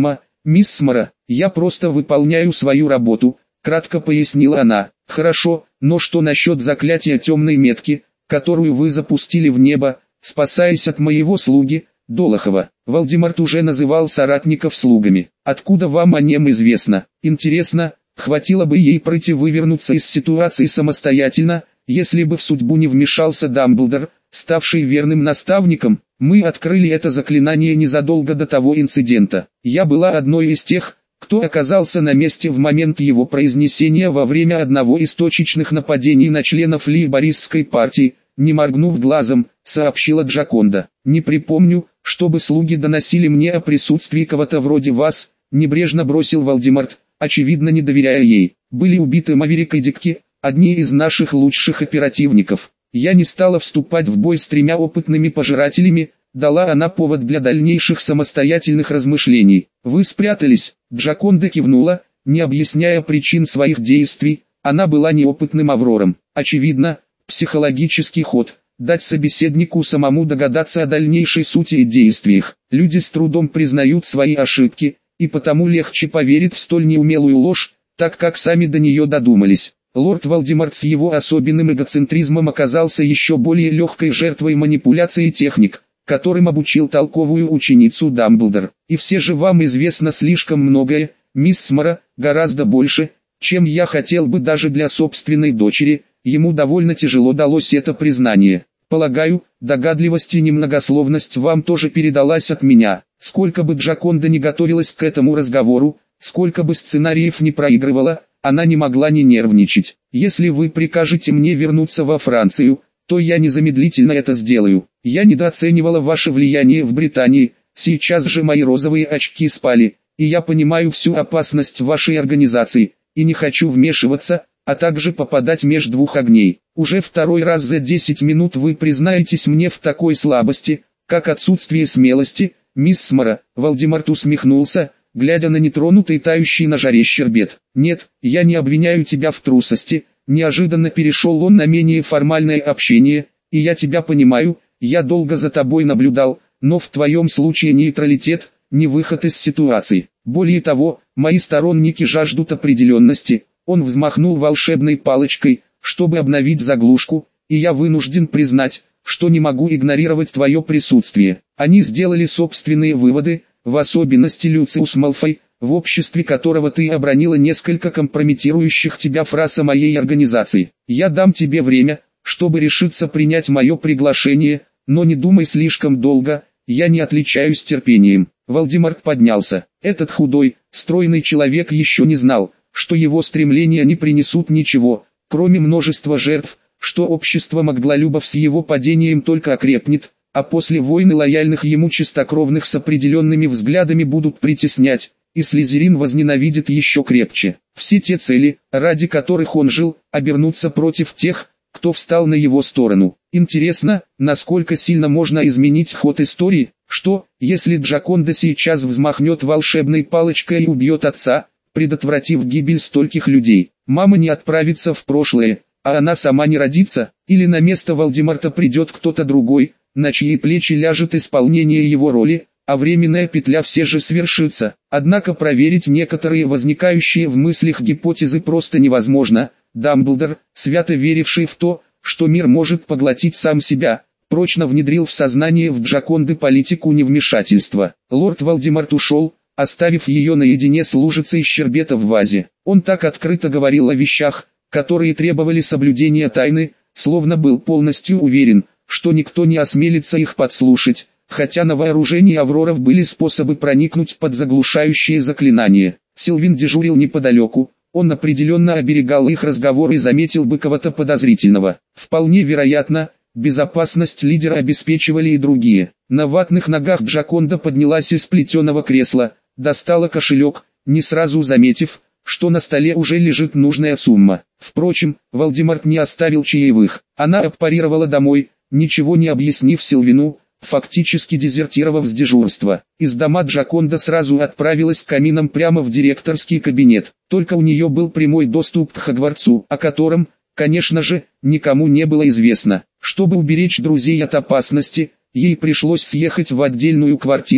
«Мисс Мара, я просто выполняю свою работу», — кратко пояснила она. «Хорошо, но что насчет заклятия темной метки, которую вы запустили в небо, спасаясь от моего слуги, Долохова?» Вальдемарт уже называл соратников слугами. «Откуда вам о нем известно? Интересно, хватило бы ей пройти вывернуться из ситуации самостоятельно, если бы в судьбу не вмешался Дамблдор, ставший верным наставником? Мы открыли это заклинание незадолго до того инцидента. Я была одной из тех, кто оказался на месте в момент его произнесения во время одного из точечных нападений на членов лейбористской партии», не моргнув глазом, сообщила Джаконда. «Не припомню, чтобы слуги доносили мне о присутствии кого-то вроде вас», небрежно бросил Вальдемарт, очевидно не доверяя ей. «Были убиты Маверик и Дикки, одни из наших лучших оперативников. Я не стала вступать в бой с тремя опытными пожирателями», дала она повод для дальнейших самостоятельных размышлений. «Вы спрятались», Джаконда кивнула, не объясняя причин своих действий, она была неопытным Аврором. Очевидно, психологический ход, дать собеседнику самому догадаться о дальнейшей сути и действиях. Люди с трудом признают свои ошибки, и потому легче поверить в столь неумелую ложь, так как сами до нее додумались. Лорд Вальдемарт с его особенным эгоцентризмом оказался еще более легкой жертвой манипуляций и техник, которым обучил толковую ученицу Дамблдор. И все же вам известно слишком многое, мисс Мара, гораздо больше, чем я хотел бы даже для собственной дочери. Ему довольно тяжело далось это признание. Полагаю, догадливость и немногословность вам тоже передалась от меня. Сколько бы Джаконда не готовилась к этому разговору, сколько бы сценариев не проигрывала, она не могла не нервничать. Если вы прикажете мне вернуться во Францию, то я незамедлительно это сделаю. Я недооценивала ваше влияние в Британии, сейчас же мои розовые очки спали, и я понимаю всю опасность вашей организации, и не хочу вмешиваться, а также попадать между двух огней. Уже второй раз за десять минут вы признаетесь мне в такой слабости, как отсутствие смелости, мисс Мара. Вальдемарт усмехнулся, глядя на нетронутый тающий на жаре щербет. «Нет, я не обвиняю тебя в трусости», неожиданно перешел он на менее формальное общение, «и я тебя понимаю, я долго за тобой наблюдал, но в твоем случае нейтралитет, не выход из ситуации. Более того, мои сторонники жаждут определенности». Он взмахнул волшебной палочкой, чтобы обновить заглушку, и я вынужден признать, что не могу игнорировать твое присутствие. Они сделали собственные выводы, в особенности Люциус Малфой, в обществе которого ты обронила несколько компрометирующих тебя фраз о моей организации. Я дам тебе время, чтобы решиться принять мое приглашение, но не думай слишком долго, я не отличаюсь терпением. Вальдемарт поднялся. Этот худой, стройный человек еще не знал, что его стремления не принесут ничего, кроме множества жертв, что общество Магдлалюбов с его падением только окрепнет, а после войны лояльных ему чистокровных с определенными взглядами будут притеснять, и Слизерин возненавидит еще крепче. Все те цели, ради которых он жил, обернутся против тех, кто встал на его сторону. Интересно, насколько сильно можно изменить ход истории? Что, если Джаконда сейчас взмахнет волшебной палочкой и убьет отца, предотвратив гибель стольких людей? Мама не отправится в прошлое, а она сама не родится, или на место Вальдемарта придет кто-то другой, на чьи плечи ляжет исполнение его роли, а временная петля все же свершится. Однако проверить некоторые возникающие в мыслях гипотезы просто невозможно. Дамблдор, свято веривший в то, что мир может поглотить сам себя, прочно внедрил в сознание в Джаконды политику невмешательства. Лорд Вальдемарт ушел, оставив ее наедине с лужицей щербета в вазе. Он так открыто говорил о вещах, которые требовали соблюдения тайны, словно был полностью уверен, что никто не осмелится их подслушать, хотя на вооружении Авроров были способы проникнуть под заглушающие заклинания. Сильвин дежурил неподалеку, он определенно оберегал их разговор и заметил бы кого-то подозрительного. Вполне вероятно, безопасность лидера обеспечивали и другие. На ватных ногах Джаконда поднялась из плетеного кресла, достала кошелек, не сразу заметив, что на столе уже лежит нужная сумма. Впрочем, Вальдемарт не оставил чаевых. Она аппарировала домой, ничего не объяснив Сильвину, фактически дезертировав с дежурства. Из дома Джаконда сразу отправилась к каминам прямо в директорский кабинет. Только у нее был прямой доступ к Хогвартсу, о котором, конечно же, никому не было известно. Чтобы уберечь друзей от опасности, ей пришлось съехать в отдельную квартиру,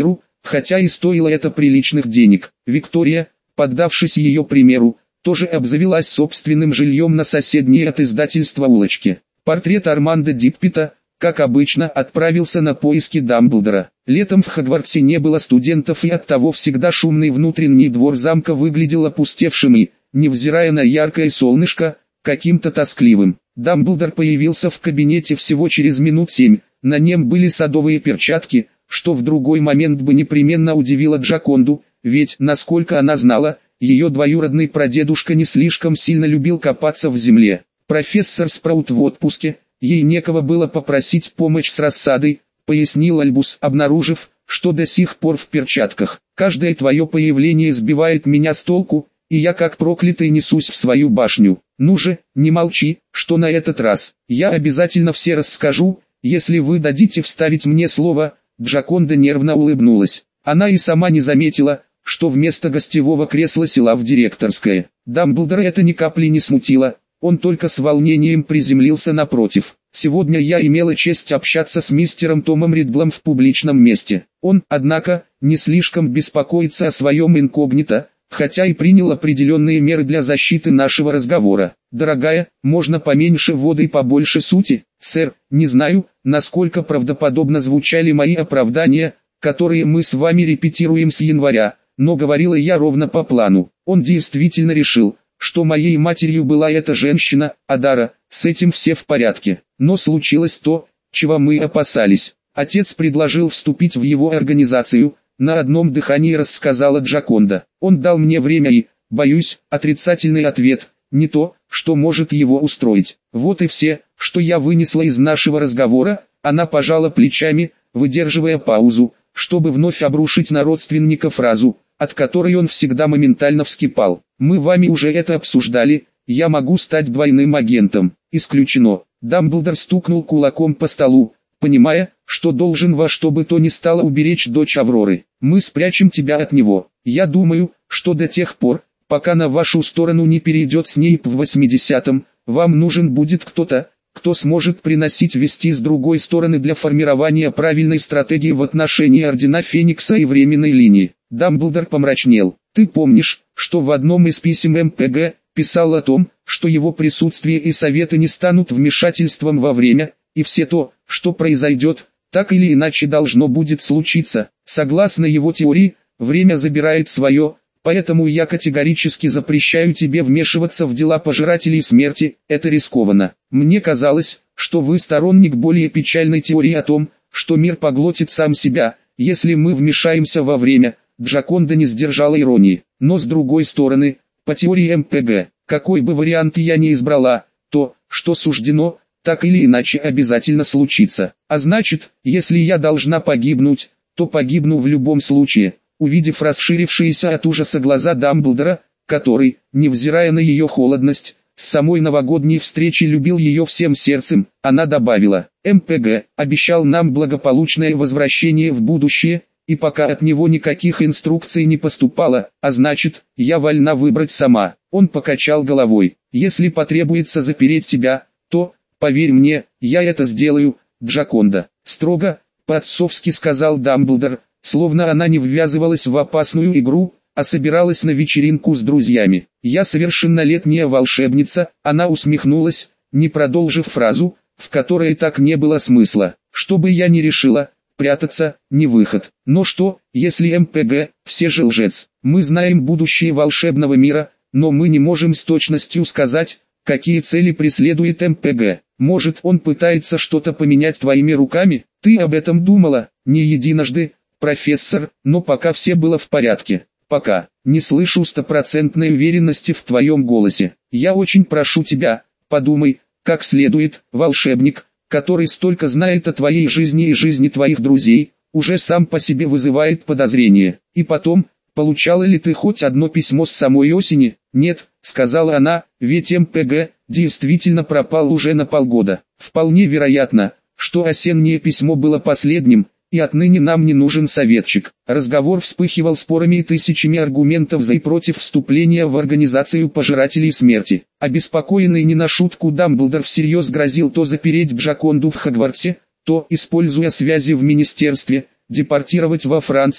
хотя и стоило это приличных денег. Виктория, поддавшись ее примеру, тоже обзавелась собственным жильем на соседней от издательства улочке. Портрет Армандо Диппета, как обычно, отправился на поиски Дамблдора. Летом в Хогвартсе не было студентов, и оттого всегда шумный внутренний двор замка выглядел опустевшим и, невзирая на яркое солнышко, каким-то тоскливым. Дамблдор появился в кабинете всего через минут семь, на нем были садовые перчатки, что в другой момент бы непременно удивило Джаконду, ведь, насколько она знала, ее двоюродный прадедушка не слишком сильно любил копаться в земле. Профессор Спраут в отпуске, ей некого было попросить помощь с рассадой, пояснил Альбус, обнаружив, что до сих пор в перчатках. Каждое твое появление сбивает меня с толку, и я как проклятый несусь в свою башню. Ну же, не молчи, что на этот раз. Я обязательно все расскажу, если вы дадите вставить мне слово. Джаконда нервно улыбнулась. Она и сама не заметила, что вместо гостевого кресла села в директорское. Дамблдора это ни капли не смутило, он только с волнением приземлился напротив. Сегодня я имела честь общаться с мистером Томом Риддлом в публичном месте. Он, однако, не слишком беспокоится о своем инкогнито, хотя и принял определенные меры для защиты нашего разговора. Дорогая, можно поменьше воды и побольше сути? Сэр, не знаю, насколько правдоподобно звучали мои оправдания, которые мы с вами репетируем с января, но говорила я ровно по плану. Он действительно решил, что моей матерью была эта женщина, Адара, с этим все в порядке. Но случилось то, чего мы опасались. Отец предложил вступить в его организацию, на одном дыхании рассказала Джаконда. Он дал мне время и, боюсь, отрицательный ответ, не то, что может его устроить. Вот и все, что я вынесла из нашего разговора. Она пожала плечами, выдерживая паузу, чтобы вновь обрушить на родственника фразу, от которой он всегда моментально вскипал. «Мы вами уже это обсуждали, я могу стать двойным агентом». «Исключено». Дамблдор стукнул кулаком по столу, понимая, что должен во что бы то ни стало уберечь дочь Авроры. «Мы спрячем тебя от него. Я думаю, что до тех пор, пока на вашу сторону не перейдет Снейп в восьмидесятом, вам нужен будет кто-то, кто сможет приносить вести с другой стороны для формирования правильной стратегии в отношении Ордена Феникса и временной линии». Дамблдор помрачнел. «Ты помнишь, что в одном из писем эм пэ гэ писал о том, что его присутствие и советы не станут вмешательством во время, и все то, что произойдет, так или иначе должно будет случиться. Согласно его теории, время забирает свое, поэтому я категорически запрещаю тебе вмешиваться в дела пожирателей смерти, это рискованно. Мне казалось, что вы сторонник более печальной теории о том, что мир поглотит сам себя, если мы вмешаемся во время». Джаконда не сдержала иронии. «Но с другой стороны, по теории эм пэ гэ, какой бы вариант я ни избрала, то, что суждено, так или иначе обязательно случится. А значит, если я должна погибнуть, то погибну в любом случае». Увидев расширившиеся от ужаса глаза Дамблдора, который, невзирая на ее холодность, с самой новогодней встречи любил ее всем сердцем, она добавила: «эм пэ гэ обещал нам благополучное возвращение в будущее, и пока от него никаких инструкций не поступало, а значит, я вольна выбрать сама». Он покачал головой. «Если потребуется запереть тебя, то, поверь мне, я это сделаю, Джаконда». Строго, по-отцовски сказал Дамблдор, словно она не ввязывалась в опасную игру, а собиралась на вечеринку с друзьями. «Я совершеннолетняя волшебница», она усмехнулась, не продолжив фразу, в которой так не было смысла. «Что бы я ни решила, прятаться – не выход. Но что, если эм пэ гэ – все же лжец? Мы знаем будущее волшебного мира, но мы не можем с точностью сказать, какие цели преследует эм пэ гэ. Может, он пытается что-то поменять твоими руками? Ты об этом думала, не единожды, профессор, но пока все было в порядке. Пока. Не слышу стопроцентной уверенности в твоем голосе. Я очень прошу тебя, подумай, как следует, волшебник, который столько знает о твоей жизни и жизни твоих друзей, уже сам по себе вызывает подозрение. И потом, получала ли ты хоть одно письмо с самой осени? Нет, сказала она, ведь эм пэ гэ действительно пропал уже на полгода. Вполне вероятно, что осеннее письмо было последним, и отныне нам не нужен советчик. Разговор вспыхивал спорами и тысячами аргументов за и против вступления в организацию пожирателей смерти. Обеспокоенный не на шутку Дамблдор всерьез грозил то запереть Джаконду в Хогвартсе, то, используя связи в министерстве, депортировать во Францию,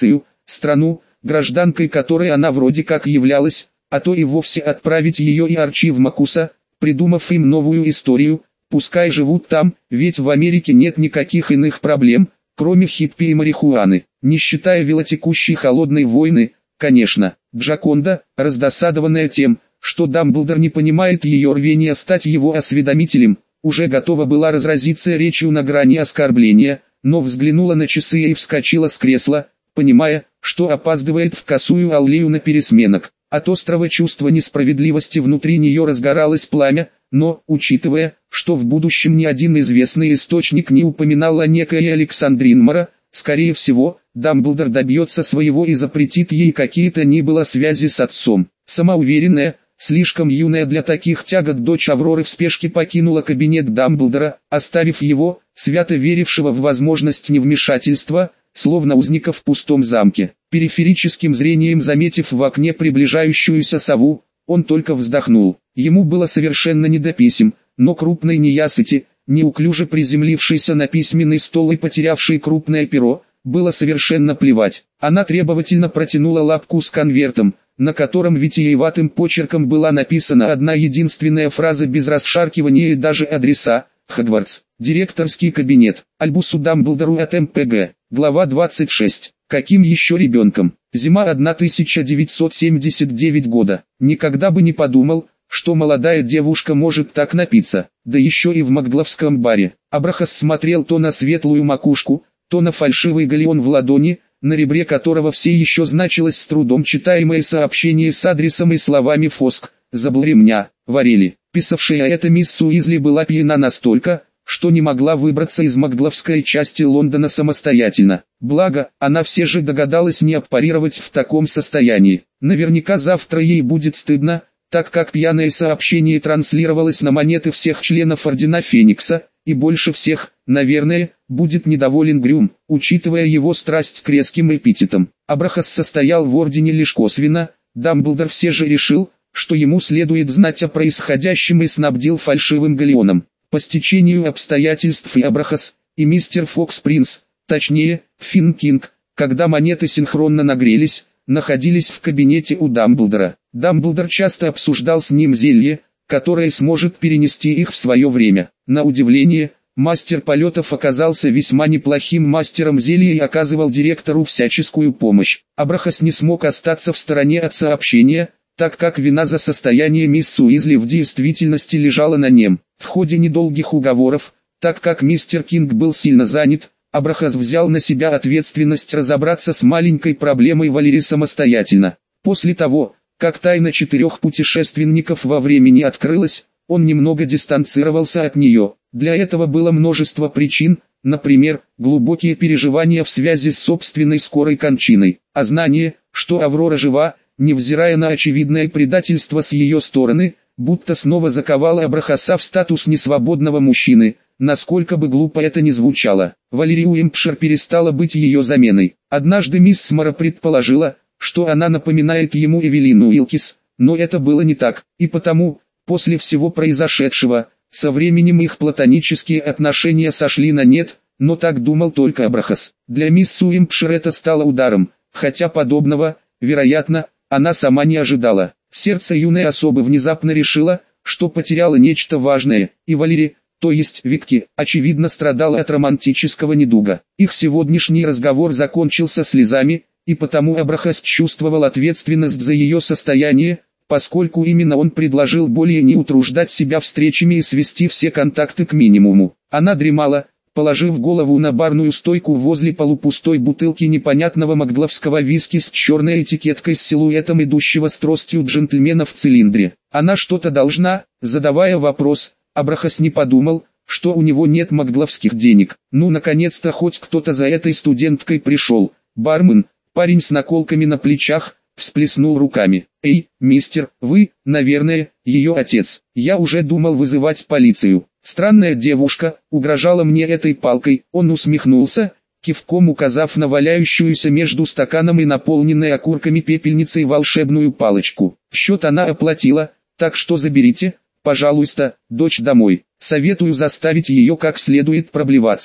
страну, гражданкой которой она вроде как являлась, а то и вовсе отправить ее и Арчи в Макуса, придумав им новую историю, пускай живут там, ведь в Америке нет никаких иных проблем, кроме хиппи и марихуаны, не считая велотекущей холодной войны, конечно. Джаконда, раздосадованная тем, что Дамблдор не понимает ее рвения стать его осведомителем, уже готова была разразиться речью на грани оскорбления, но взглянула на часы и вскочила с кресла, понимая, что опаздывает в косую аллею на пересменок. От острого чувства несправедливости внутри нее разгоралось пламя, но, учитывая, что в будущем ни один известный источник не упоминал о некой Александрин Мора, скорее всего, Дамблдор добьется своего и запретит ей какие-то ни было связи с отцом. Самоуверенная, слишком юная для таких тягот дочь Авроры в спешке покинула кабинет Дамблдора, оставив его, свято верившего в возможность невмешательства, словно узника в пустом замке. Периферическим зрением заметив в окне приближающуюся сову, он только вздохнул. Ему было совершенно не до писем, но крупной неясыти, неуклюже приземлившейся на письменный стол и потерявшей крупное перо, было совершенно плевать. Она требовательно протянула лапку с конвертом, на котором витиеватым почерком была написана одна единственная фраза без расшаркивания и даже адреса: Хогвартс, директорский кабинет, Альбусу Дамблдору от эм пэ гэ, глава двадцать шесть. Каким еще ребенком? Зима тысяча девятьсот семьдесят девятого года. Никогда бы не подумал, что молодая девушка может так напиться, да еще и в Макгловском баре. Абрахас смотрел то на светлую макушку, то на фальшивый галеон в ладони, на ребре которого все еще значилось с трудом читаемое сообщение с адресом и словами «Фоск, забыл ремня, варили». Писавшая это мисс Уизли была пьяна настолько, что не могла выбраться из Макгловской части Лондона самостоятельно. Благо, она все же догадалась не аппарировать в таком состоянии. Наверняка завтра ей будет стыдно, так как пьяное сообщение транслировалось на монеты всех членов Ордена Феникса, и больше всех, наверное, будет недоволен Грюм, учитывая его страсть к резким эпитетам. Абрахас состоял в Ордене лишь косвенно, Дамблдор все же решил, что ему следует знать о происходящем и снабдил фальшивым галеоном. По стечению обстоятельств и Абрахас, и мистер Фокс Принц, точнее, Финн Кинг, когда монеты синхронно нагрелись, находились в кабинете у Дамблдора. Дамблдор часто обсуждал с ним зелье, которое сможет перенести их в свое время. На удивление, мастер полетов оказался весьма неплохим мастером зелья и оказывал директору всяческую помощь. Абрахас не смог остаться в стороне от сообщения, так как вина за состояние мисс Уизли в действительности лежала на нем. В ходе недолгих уговоров, так как мистер Кинг был сильно занят, Абрахас взял на себя ответственность разобраться с маленькой проблемой Валери самостоятельно. После того, как тайна четырех путешественников во времени открылась, он немного дистанцировался от нее. Для этого было множество причин, например, глубокие переживания в связи с собственной скорой кончиной, а знание, что Аврора жива, невзирая на очевидное предательство с ее стороны, будто снова заковало Абрахаса в статус несвободного мужчины, насколько бы глупо это ни звучало. Валери Уимпшир перестала быть ее заменой. Однажды мисс Мора предположила, что она напоминает ему Эвелину Уилкис, но это было не так, и потому, после всего произошедшего, со временем их платонические отношения сошли на нет, но так думал только Абрахас. Для мисс Уимпшир это стало ударом, хотя подобного, вероятно, она сама не ожидала. Сердце юной особы внезапно решило, что потеряло нечто важное, и Валери, то есть Викки, очевидно страдала от романтического недуга. Их сегодняшний разговор закончился слезами, и потому Абрахас чувствовал ответственность за ее состояние, поскольку именно он предложил более не утруждать себя встречами и свести все контакты к минимуму. Она дремала, положив голову на барную стойку возле полупустой бутылки непонятного макгловского виски с черной этикеткой с силуэтом идущего с тростью джентльмена в цилиндре. Она что-то должна, задавая вопрос, Абрахас не подумал, что у него нет макгловских денег. Ну наконец-то хоть кто-то за этой студенткой пришел. Бармен, парень с наколками на плечах, всплеснул руками. «Эй, мистер, вы, наверное, ее отец. Я уже думал вызывать полицию. Странная девушка, угрожала мне этой палкой». Он усмехнулся, кивком указав на валяющуюся между стаканом и наполненной окурками пепельницей волшебную палочку. «Счет она оплатила, так что заберите, пожалуйста, дочь домой. Советую заставить ее как следует проблеваться.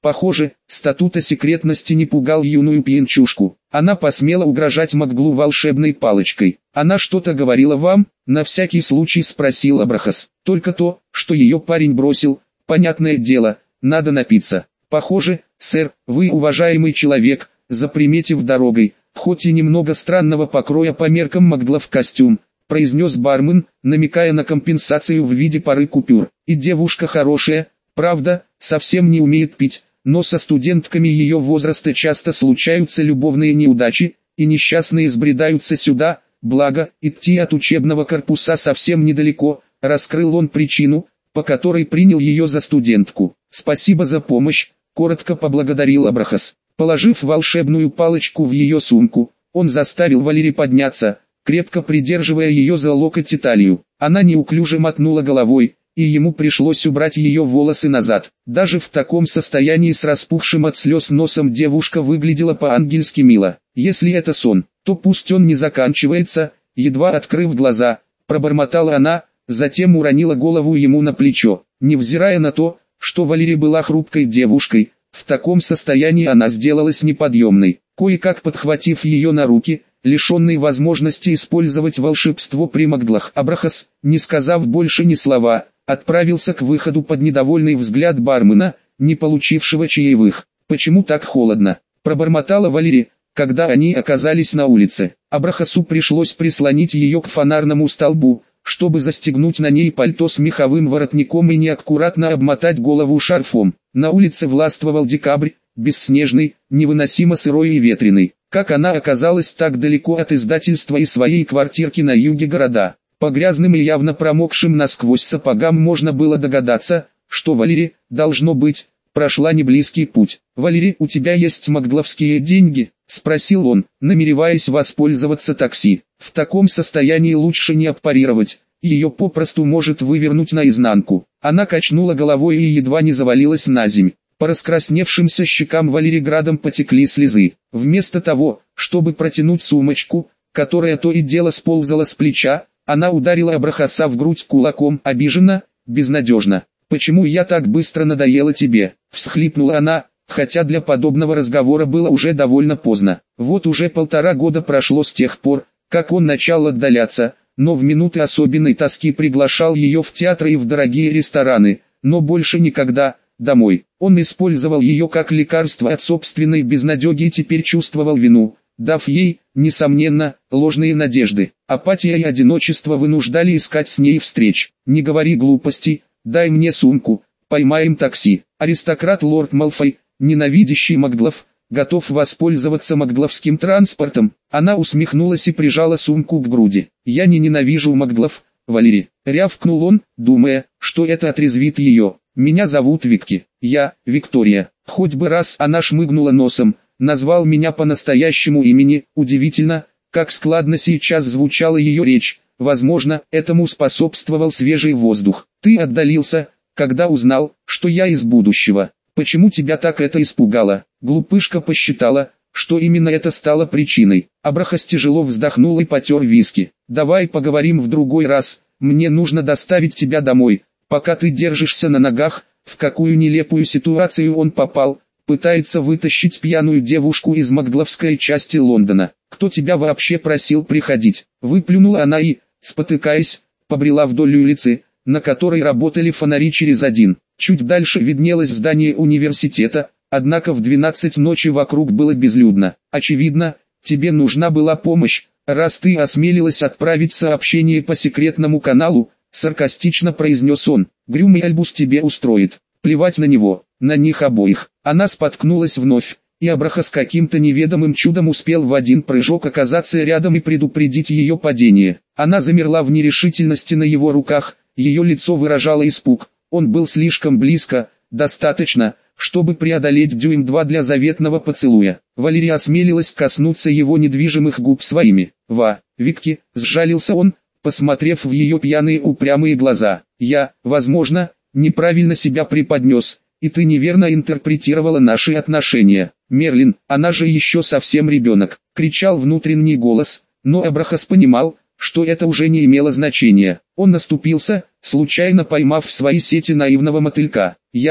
Похоже, статут о секретности не пугал юную пьянчушку. Она посмела угрожать Макглу волшебной палочкой. «Она что-то говорила вам?» — на всякий случай спросил Абрахас. «Только то, что ее парень бросил. Понятное дело, надо напиться». «Похоже, сэр, вы уважаемый человек», — заприметив дорогой, хоть и немного странного покроя по меркам Макглов костюм, произнес бармен, намекая на компенсацию в виде пары купюр. «И девушка хорошая, правда, совсем не умеет пить, но со студентками ее возраста часто случаются любовные неудачи, и несчастные сбредаются сюда, благо, идти от учебного корпуса совсем недалеко», — раскрыл он причину, по которой принял ее за студентку. «Спасибо за помощь», — коротко поблагодарил Абрахас. Положив волшебную палочку в ее сумку, он заставил Валери подняться, крепко придерживая ее за локоть и талию. Она неуклюже мотнула головой, и ему пришлось убрать ее волосы назад. Даже в таком состоянии с распухшим от слез носом девушка выглядела по-ангельски мило. «Если это сон, то пусть он не заканчивается», — едва открыв глаза, пробормотала она, затем уронила голову ему на плечо. Невзирая на то, что Валери была хрупкой девушкой, в таком состоянии она сделалась неподъемной. Кое-как подхватив ее на руки, лишенный возможности использовать волшебство при Макглах, Абрахас, не сказав больше ни слова, отправился к выходу под недовольный взгляд бармена, не получившего чаевых. «Почему так холодно?» – пробормотала Валери, когда они оказались на улице. Абрахасу пришлось прислонить ее к фонарному столбу, чтобы застегнуть на ней пальто с меховым воротником и неаккуратно обмотать голову шарфом. На улице властвовал декабрь, бесснежный, невыносимо сырой и ветреный. Как она оказалась так далеко от издательства и своей квартирки на юге города? По грязным и явно промокшим насквозь сапогам можно было догадаться, что Валери, должно быть, прошла неблизкий путь. «Валери, у тебя есть макгловские деньги?» — спросил он, намереваясь воспользоваться такси. В таком состоянии лучше не аппарировать, ее попросту может вывернуть наизнанку. Она качнула головой и едва не завалилась на земь. По раскрасневшимся щекам Валери градом потекли слезы. Вместо того, чтобы протянуть сумочку, которая то и дело сползала с плеча, она ударила Абрахаса в грудь кулаком, обиженно, безнадежно. «Почему я так быстро надоела тебе?» — всхлипнула она, хотя для подобного разговора было уже довольно поздно. Вот уже полтора года прошло с тех пор, как он начал отдаляться, но в минуты особенной тоски приглашал ее в театры и в дорогие рестораны, но больше никогда домой. Он использовал ее как лекарство от собственной безнадеги и теперь чувствовал вину, дав ей, несомненно, ложные надежды. Апатия и одиночество вынуждали искать с ней встреч. «Не говори глупостей, дай мне сумку, поймаем такси». Аристократ лорд Малфой, ненавидящий Макглов, готов воспользоваться макгловским транспортом. Она усмехнулась и прижала сумку к груди. «Я не ненавижу Макглов, Валери», — рявкнул он, думая, что это отрезвит ее. «Меня зовут Викки, я, Виктория». Хоть бы раз она шмыгнула носом, назвал меня по настоящему имени. Удивительно, как складно сейчас звучала ее речь. Возможно, этому способствовал свежий воздух. «Ты отдалился, когда узнал, что я из будущего. Почему тебя так это испугало?» Глупышка посчитала, что именно это стало причиной. Абрахас тяжело вздохнул и потер виски. «Давай поговорим в другой раз, мне нужно доставить тебя домой, пока ты держишься на ногах». В какую нелепую ситуацию он попал, пытается вытащить пьяную девушку из макгловской части Лондона. «Кто тебя вообще просил приходить?» Выплюнула она и, спотыкаясь, побрела вдоль улицы, на которой работали фонари через один. Чуть дальше виднелось здание университета, однако в двенадцать ночи вокруг было безлюдно. «Очевидно, тебе нужна была помощь, раз ты осмелилась отправить сообщение по секретному каналу», саркастично произнес он. «Грюмый альбус тебе устроит. Плевать на него, на них обоих». Она споткнулась вновь, и Абрахас каким-то неведомым чудом успел в один прыжок оказаться рядом и предупредить ее падение. Она замерла в нерешительности на его руках, ее лицо выражало испуг. Он был слишком близко, достаточно, чтобы преодолеть дюйм-два для заветного поцелуя. Валерия осмелилась коснуться его недвижимых губ своими. «Ва, Викки», — сжалился он, посмотрев в ее пьяные упрямые глаза. «Я, возможно, неправильно себя преподнес, и ты неверно интерпретировала наши отношения. Мерлин, она же еще совсем ребенок», — кричал внутренний голос, но Абрахас понимал, что это уже не имело значения. Он наступился, случайно поймав в свои сети наивного мотылька. «Я,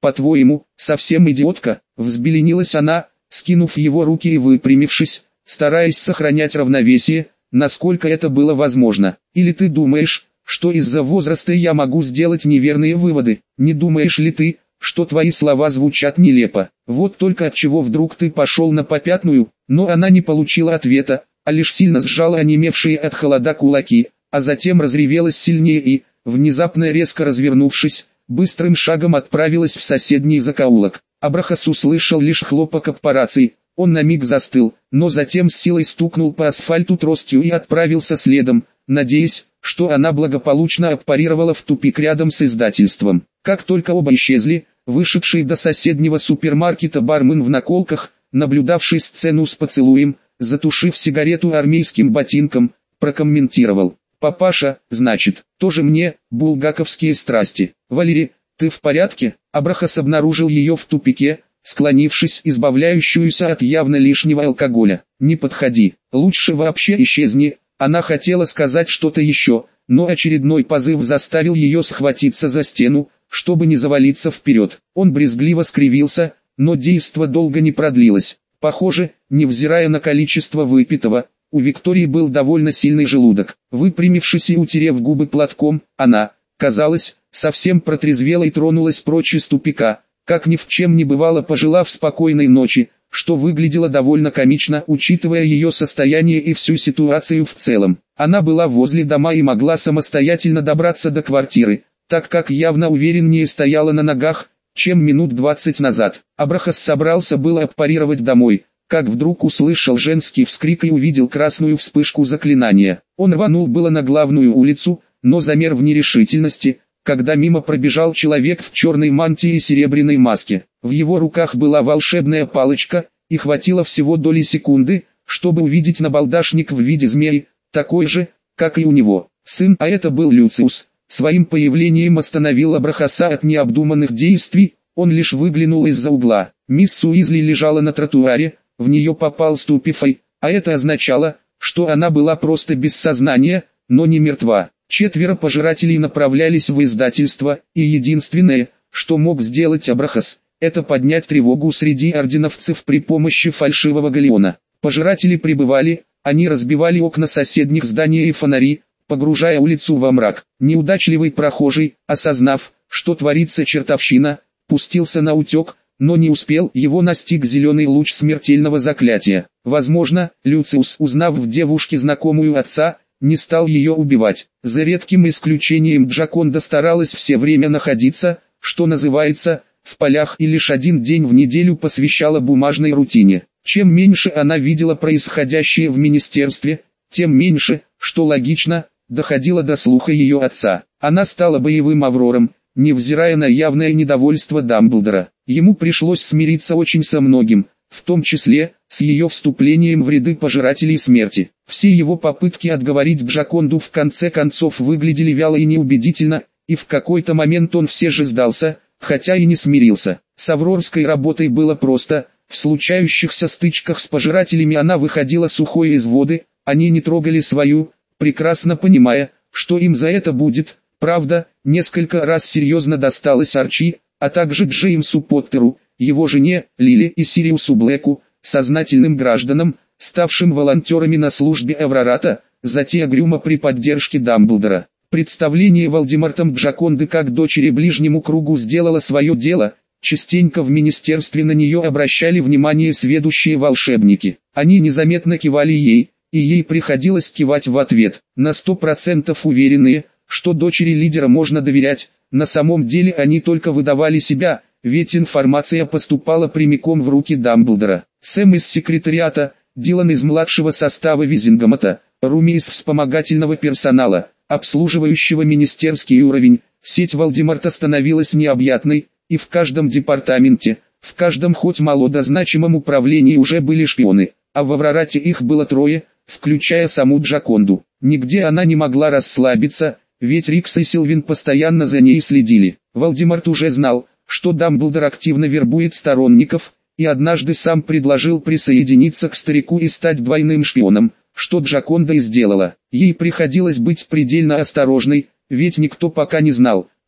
По-твоему, совсем идиотка? Взбеленилась она, скинув его руки и выпрямившись, стараясь сохранять равновесие, насколько это было возможно. Или ты думаешь, что из-за возраста я могу сделать неверные выводы? Не думаешь ли ты, что твои слова звучат нелепо? Вот только от чего вдруг ты пошел на попятную? Но она не получила ответа, а лишь сильно сжала онемевшие от холода кулаки, а затем разревелась сильнее и, внезапно резко развернувшись, быстрым шагом отправилась в соседний закоулок. Абрахас услышал лишь хлопок по рации. Он на миг застыл, но затем с силой стукнул по асфальту тростью и отправился следом, надеясь, что она благополучно аппарировала в тупик рядом с издательством. Как только оба исчезли, вышедший до соседнего супермаркета бармен в наколках, наблюдавший сцену с поцелуем, затушив сигарету армейским ботинком, прокомментировал: «Папаша, значит, тоже мне, булгаковские страсти. Валерий, ты в порядке?» Абрахас обнаружил ее в тупике, склонившись, избавляющуюся от явно лишнего алкоголя. «Не подходи, лучше вообще исчезни». Она хотела сказать что-то еще, но очередной позыв заставил ее схватиться за стену, чтобы не завалиться вперед. Он брезгливо скривился, но действо долго не продлилось. Похоже, невзирая на количество выпитого, у Виктории был довольно сильный желудок. Выпрямившись и утерев губы платком, она, казалось, совсем протрезвела и тронулась прочь из тупика, как ни в чем не бывало, пожелав спокойной ночи, что выглядело довольно комично, учитывая ее состояние и всю ситуацию в целом. Она была возле дома и могла самостоятельно добраться до квартиры, так как явно увереннее стояла на ногах, чем минут двадцать назад. Абрахас собрался было аппарировать домой, как вдруг услышал женский вскрик и увидел красную вспышку заклинания. Он рванул было на главную улицу, но замер в нерешительности, когда мимо пробежал человек в черной мантии и серебряной маске. В его руках была волшебная палочка, и хватило всего доли секунды, чтобы увидеть набалдашник в виде змеи, такой же, как и у него. Сын, а это был Люциус, своим появлением остановил Абрахаса от необдуманных действий. Он лишь выглянул из-за угла. Мисс Уизли лежала на тротуаре, в нее попал Ступифай, а это означало, что она была просто без сознания, но не мертва. Четверо пожирателей направлялись в издательство, и единственное, что мог сделать Абрахас, это поднять тревогу среди орденовцев при помощи фальшивого галеона. Пожиратели прибывали, они разбивали окна соседних зданий и фонари, погружая улицу во мрак. Неудачливый прохожий, осознав, что творится чертовщина, пустился на утек, но не успел, его настиг зеленый луч смертельного заклятия. Возможно, Люциус, узнав в девушке знакомую отца, не стал ее убивать. За редким исключением Джаконда старалась все время находиться, что называется, в полях, и лишь один день в неделю посвящала бумажной рутине. Чем меньше она видела происходящее в министерстве, тем меньше, что логично, доходило до слуха ее отца. Она стала боевым аврором, невзирая на явное недовольство Дамблдора. Ему пришлось смириться очень со многим, в том числе, с ее вступлением в ряды пожирателей смерти. Все его попытки отговорить Джаконду в конце концов выглядели вяло и неубедительно, и в какой-то момент он все же сдался, хотя и не смирился. С аврорской работой было просто, в случающихся стычках с пожирателями она выходила сухой из воды, они не трогали свою, прекрасно понимая, что им за это будет. Правда, несколько раз серьезно досталось Арчи, а также Джеймсу Поттеру, его жене, Лили и Сириусу Блэку, сознательным гражданам, ставшим волонтерами на службе Эврората, затея Грюма при поддержке Дамблдора. Представление Волдемортом Джаконды как дочери ближнему кругу сделало свое дело, частенько в министерстве на нее обращали внимание сведущие волшебники. Они незаметно кивали ей, и ей приходилось кивать в ответ, на сто процентов уверенные, что дочери лидера можно доверять. На самом деле они только выдавали себя, ведь информация поступала прямиком в руки Дамблдора. Сэм из секретариата, Дилан из младшего состава Визингамата, Руми из вспомогательного персонала, обслуживающего министерский уровень. Сеть Волдеморта становилась необъятной, и в каждом департаменте, в каждом хоть малодозначимом управлении уже были шпионы, а в Аврорате их было трое, включая саму Джаконду. Нигде она не могла расслабиться, ведь Рикс и Сильвин постоянно за ней следили. Волдеморт уже знал, что Дамблдор активно вербует сторонников, и однажды сам предложил присоединиться к старику и стать двойным шпионом, что Джаконда и сделала. Ей приходилось быть предельно осторожной, ведь никто пока не знал,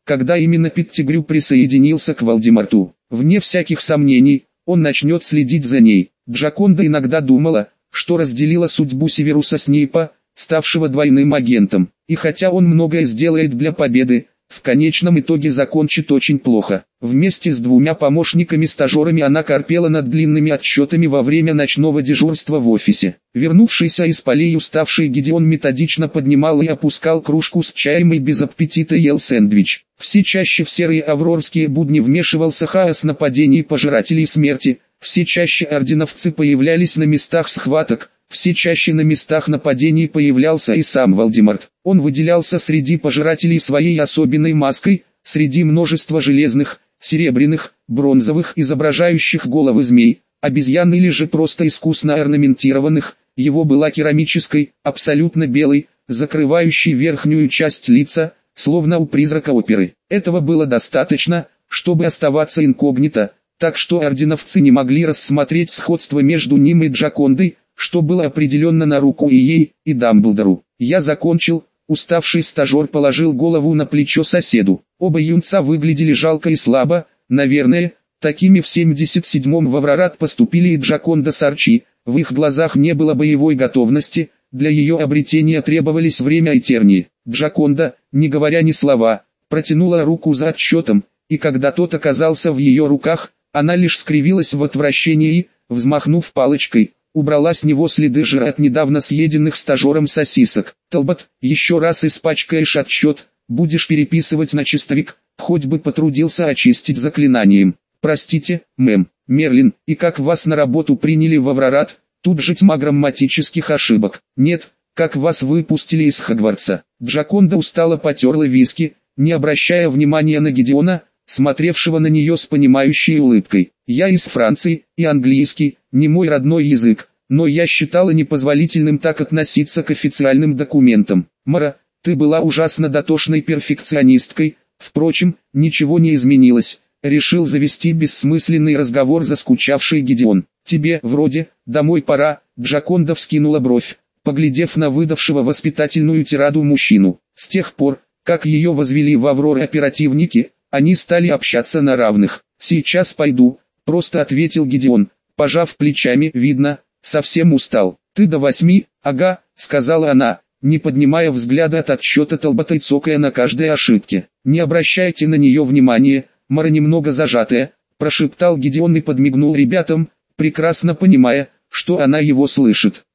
когда именно Петтигрю присоединился к Волдеморту. Вне всяких сомнений, он начнет следить за ней. Джаконда иногда думала, что разделила судьбу Северуса Снейпа, ставшего двойным агентом. И хотя он многое сделает для победы, в конечном итоге закончит очень плохо. Вместе с двумя помощниками-стажерами она корпела над длинными отчетами во время ночного дежурства в офисе. Вернувшийся из полей уставший Гедеон методично поднимал и опускал кружку с чаем и без аппетита ел сэндвич. Все чаще в серые аврорские будни вмешивался хаос нападений пожирателей смерти, все чаще орденовцы появлялись на местах схваток, все чаще на местах нападений появлялся и сам Волдеморт. Он выделялся среди пожирателей своей особенной маской, среди множества железных, серебряных, бронзовых, изображающих головы змей, обезьян или же просто искусно орнаментированных. Его была керамической, абсолютно белой, закрывающей верхнюю часть лица, словно у призрака оперы. Этого было достаточно, чтобы оставаться инкогнито, так что орденовцы не могли рассмотреть сходство между ним и Джакондой, что было определенно на руку и ей, и Дамблдору. «Я закончил», уставший стажер положил голову на плечо соседу. Оба юнца выглядели жалко и слабо, наверное, такими в семьдесят седьмом в Аврорат поступили и Джаконда с Арчи. В их глазах не было боевой готовности, для ее обретения требовались время и тернии. Джаконда, не говоря ни слова, протянула руку за отчетом, и когда тот оказался в ее руках, она лишь скривилась в отвращении и, взмахнув палочкой, убрала с него следы жира от недавно съеденных стажером сосисок. «Талбот, еще раз испачкаешь отчет, будешь переписывать на чистовик, хоть бы потрудился очистить заклинанием». «Простите, мэм, Мерлин, и как вас на работу приняли в Аврорат?» «Тут же тьма грамматических ошибок». «Нет, как вас выпустили из Хогвартса». Джаконда устало потерла виски, не обращая внимания на Гедеона, смотревшего на нее с понимающей улыбкой. «Я из Франции, и английский, не мой родной язык, но я считала непозволительным так относиться к официальным документам. Мара, ты была ужасно дотошной перфекционисткой, впрочем, ничего не изменилось», решил завести бессмысленный разговор заскучавший Гедеон. «Тебе, вроде, домой пора», Джаконда вскинула бровь, поглядев на выдавшего воспитательную тираду мужчину. С тех пор, как ее возвели в Авроры оперативники, они стали общаться на равных. «Сейчас пойду», — просто ответил Гедеон, пожав плечами. «Видно, совсем устал». «Ты до восьми?» «Ага», — сказала она, не поднимая взгляда от отчета Талбота и цокая на каждой ошибке. «Не обращайте на нее внимания, Мара немного зажатая», — прошептал Гедеон и подмигнул ребятам, прекрасно понимая, что она его слышит.